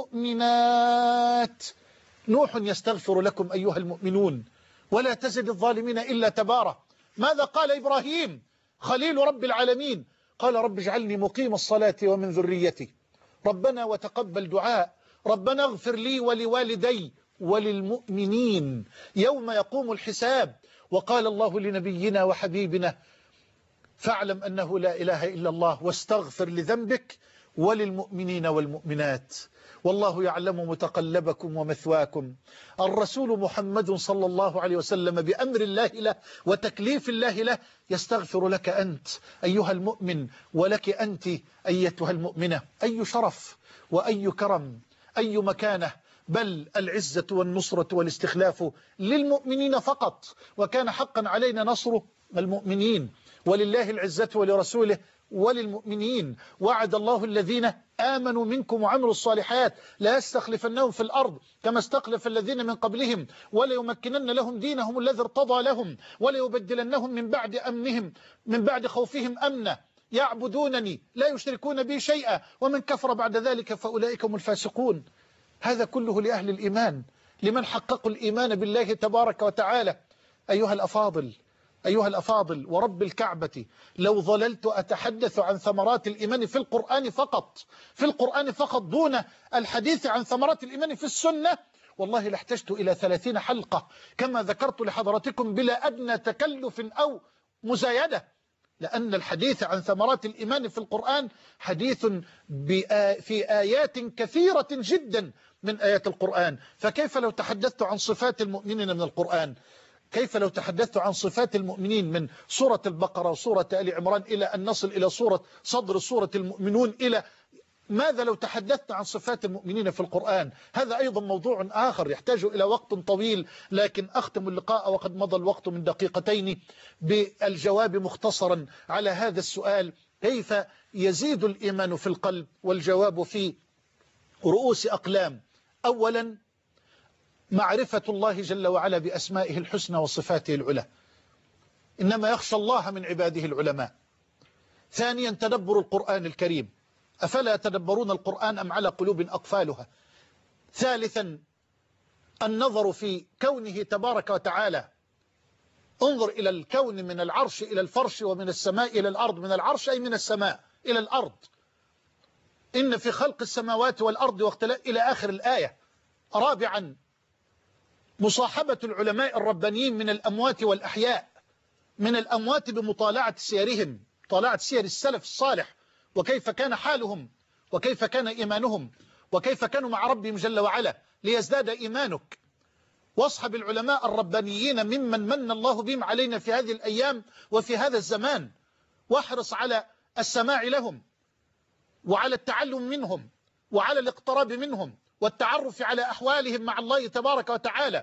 والمؤمنات. نوح يستغفر لكم أيها المؤمنون ولا تزد الظالمين إلا تبارا. ماذا قال إبراهيم خليل رب العالمين؟ قال رب اجعلني مقيم الصلاة ومن ذريتي ربنا وتقبل دعاء ربنا اغفر لي ولوالدي وللمؤمنين يوم يقوم الحساب. وقال الله لنبينا وحبيبنا فاعلم أنه لا إله إلا الله واستغفر لذنبك وللمؤمنين والمؤمنات والله يعلم متقلبكم ومثواكم. الرسول محمد صلى الله عليه وسلم بأمر الله له وتكليف الله له يستغفر لك أنت أيها المؤمن ولك أنت أيتها المؤمنة. أي شرف وأي كرم أي مكانة، بل العزة والنصرة والاستخلاف للمؤمنين فقط، وكان حقا علينا نصر المؤمنين، ولله العزة ولرسوله وللمؤمنين. وعد الله الذين آمنوا منكم وعملوا الصالحات لا يستخلفنهم في الأرض كما استخلف الذين من قبلهم وليمكنن لهم دينهم الذي ارتضى لهم وليبدلنهم من بعد أمنهم من بعد خوفهم أمنا يعبدونني لا يشركون بي شيئا ومن كفر بعد ذلك فأولئك هم الفاسقون. هذا كله لأهل الإيمان، لمن حققوا الإيمان بالله تبارك وتعالى. أيها الأفاضل أيها الأفاضل ورب الكعبة، لو ظللت أتحدث عن ثمرات الإيمان في القرآن فقط في القرآن فقط دون الحديث عن ثمرات الإيمان في السنة والله لاحتجت إلى ثلاثين حلقة كما ذكرت لحضراتكم بلا أدنى تكلف أو مزايدة، لأن الحديث عن ثمرات الإيمان في القرآن حديث في آيات كثيرة جدا من آيات القرآن. فكيف لو تحدثت عن صفات المؤمنين من القرآن؟ كيف لو تحدثت عن صفات المؤمنين من سورة البقرة وسورة آل عمران إلى أن نصل إلى سورة صدر سورة المؤمنون؟ إلى ماذا لو تحدثت عن صفات المؤمنين في القرآن؟ هذا أيضا موضوع آخر يحتاج إلى وقت طويل، لكن أختم اللقاء وقد مضى الوقت من دقيقتين بالجواب مختصرا على هذا السؤال: كيف يزيد الإيمان في القلب؟ والجواب في رؤوس أقلام. أولا معرفة الله جل وعلا بأسمائه الحسنى وصفاته العلى، إنما يخشى الله من عباده العلماء. ثانيا تدبر القرآن الكريم، أفلا يتدبرون القرآن أم على قلوب أقفالها؟ ثالثا النظر في كونه تبارك وتعالى، انظر إلى الكون من العرش إلى الفرش ومن السماء إلى الأرض، من العرش أي من السماء إلى الأرض، إن في خلق السماوات والأرض واختلاف إلى آخر الآية. رابعا مصاحبة العلماء الربانيين من الأموات والأحياء، من الأموات بمطالعة سيرهم، مطالعة سير السلف الصالح وكيف كان حالهم وكيف كان إيمانهم وكيف كانوا مع ربهم جل وعلا ليزداد إيمانك. واصحب العلماء الربانيين ممن من الله بهم علينا في هذه الأيام وفي هذا الزمان، واحرص على السماع لهم وعلى التعلم منهم وعلى الاقتراب منهم والتعرف على أحوالهم مع الله تبارك وتعالى.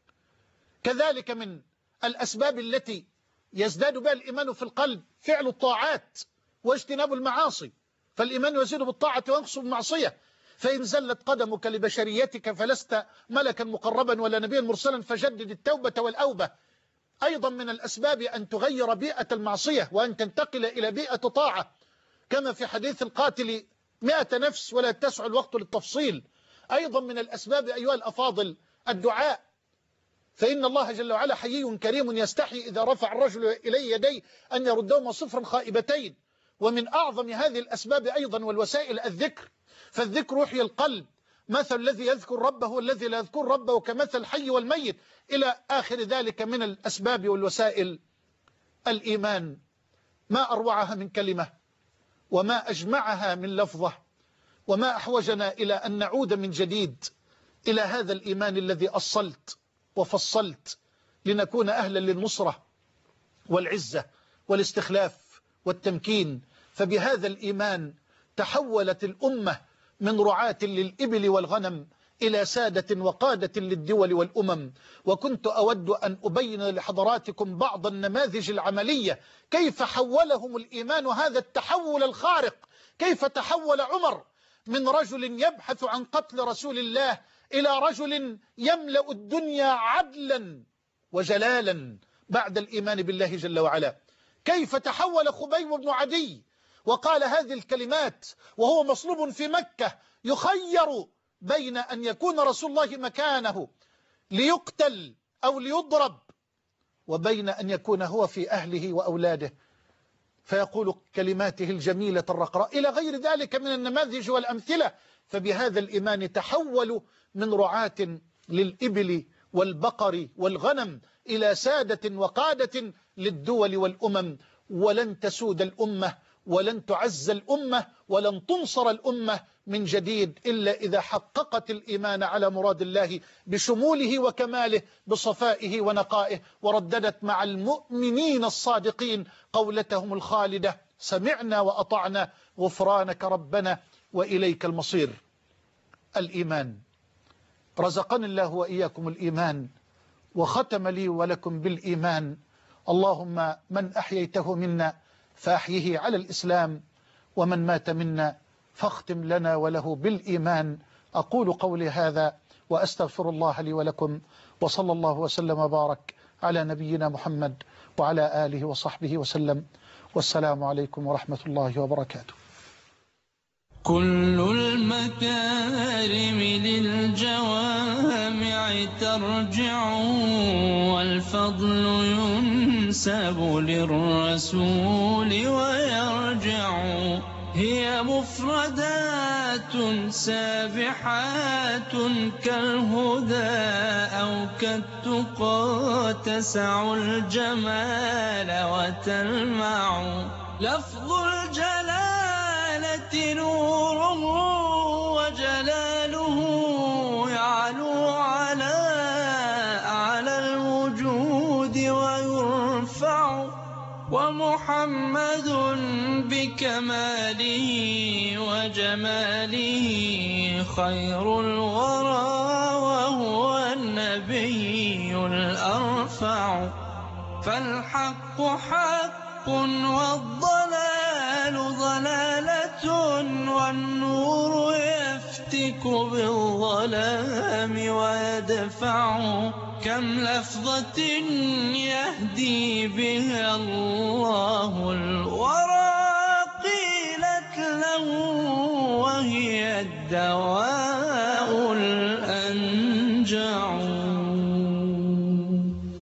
كذلك من الأسباب التي يزداد بها الإيمان في القلب فعل الطاعات واجتناب المعاصي، فالإيمان يزيد بالطاعة وينقص بالمعصية. فإن زلت قدمك لبشريتك فلست ملكا مقربا ولا نبيا مرسلا فجدد التوبة والأوبة. أيضا من الأسباب أن تغير بيئة المعصية وأن تنتقل إلى بيئة طاعة، كما في حديث القاتل مئة نفس ولا يتسع الوقت للتفصيل. أيضا من الأسباب أيها الأفاضل الدعاء، فإن الله جل وعلا حيي كريم يستحي إذا رفع الرجل إليه يديه أن يردهما صفرا خائبتين. ومن أعظم هذه الأسباب أيضا والوسائل الذكر، فالذكر يحيي القلب، مثل الذي يذكر ربه والذي لا يذكر ربه كمثل الحي والميت، إلى آخر ذلك من الأسباب والوسائل. الإيمان ما أروعها من كلمة وما أجمعها من لفظة، وما أحوجنا إلى أن نعود من جديد إلى هذا الإيمان الذي أصلت وفصلت لنكون أهلا للنصرة والعزة والاستخلاف والتمكين. فبهذا الإيمان تحولت الأمة من رعاة للإبل والغنم إلى سادة وقادة للدول والأمم. وكنت أود أن أبين لحضراتكم بعض النماذج العملية كيف حولهم الإيمان هذا التحول الخارق. كيف تحول عمر من رجل يبحث عن قتل رسول الله إلى رجل يملأ الدنيا عدلا وجلالا بعد الإيمان بالله جل وعلا. كيف تحول خبيب بن عدي وقال هذه الكلمات وهو مصلوب في مكة، يخير بين أن يكون رسول الله مكانه ليقتل أو ليضرب، وبين أن يكون هو في أهله وأولاده، فيقول كلماته الجميلة الرقراء إلى غير ذلك من النماذج والأمثلة. فبهذا الإيمان تحولوا من رعاة للإبل والبقر والغنم إلى سادة وقادة للدول والأمم. ولن تسود الأمة ولن تعز الأمة ولن تنصر الأمة من جديد إلا إذا حققت الإيمان على مراد الله بشموله وكماله بصفائه ونقائه، ورددت مع المؤمنين الصادقين قولتهم الخالدة: سمعنا وأطعنا غفرانك ربنا وإليك المصير. الإيمان، رزقني الله وإياكم الإيمان وختم لي ولكم بالإيمان. اللهم من أحييته منا فأحيه على الإسلام، ومن مات منا فاختم لنا وله بالإيمان. أقول قولي هذا وأستغفر الله لي ولكم، وصلى الله وسلم وبارك على نبينا محمد وعلى آله وصحبه وسلم، والسلام عليكم ورحمة الله وبركاته. كل المكارم للجوامع ترجع، والفضل ينسب للرسول ويرجع. هي مفردات سابحات كالهدى أو كالتقى، تسع الجمال وتلمع. لفظ الجلالة نوره وجلاله يعلو على أعلى الوجود ويرفع. ومحمد بكماله وجماله خير الورى، وهو النبي الأرفع. فالحق حق والضلال ضلالة، والنور يفتك بالظلام ويدفع. كم لفظة يهدي بها الله الورى، قيلت له وهي الدواء الأنجع.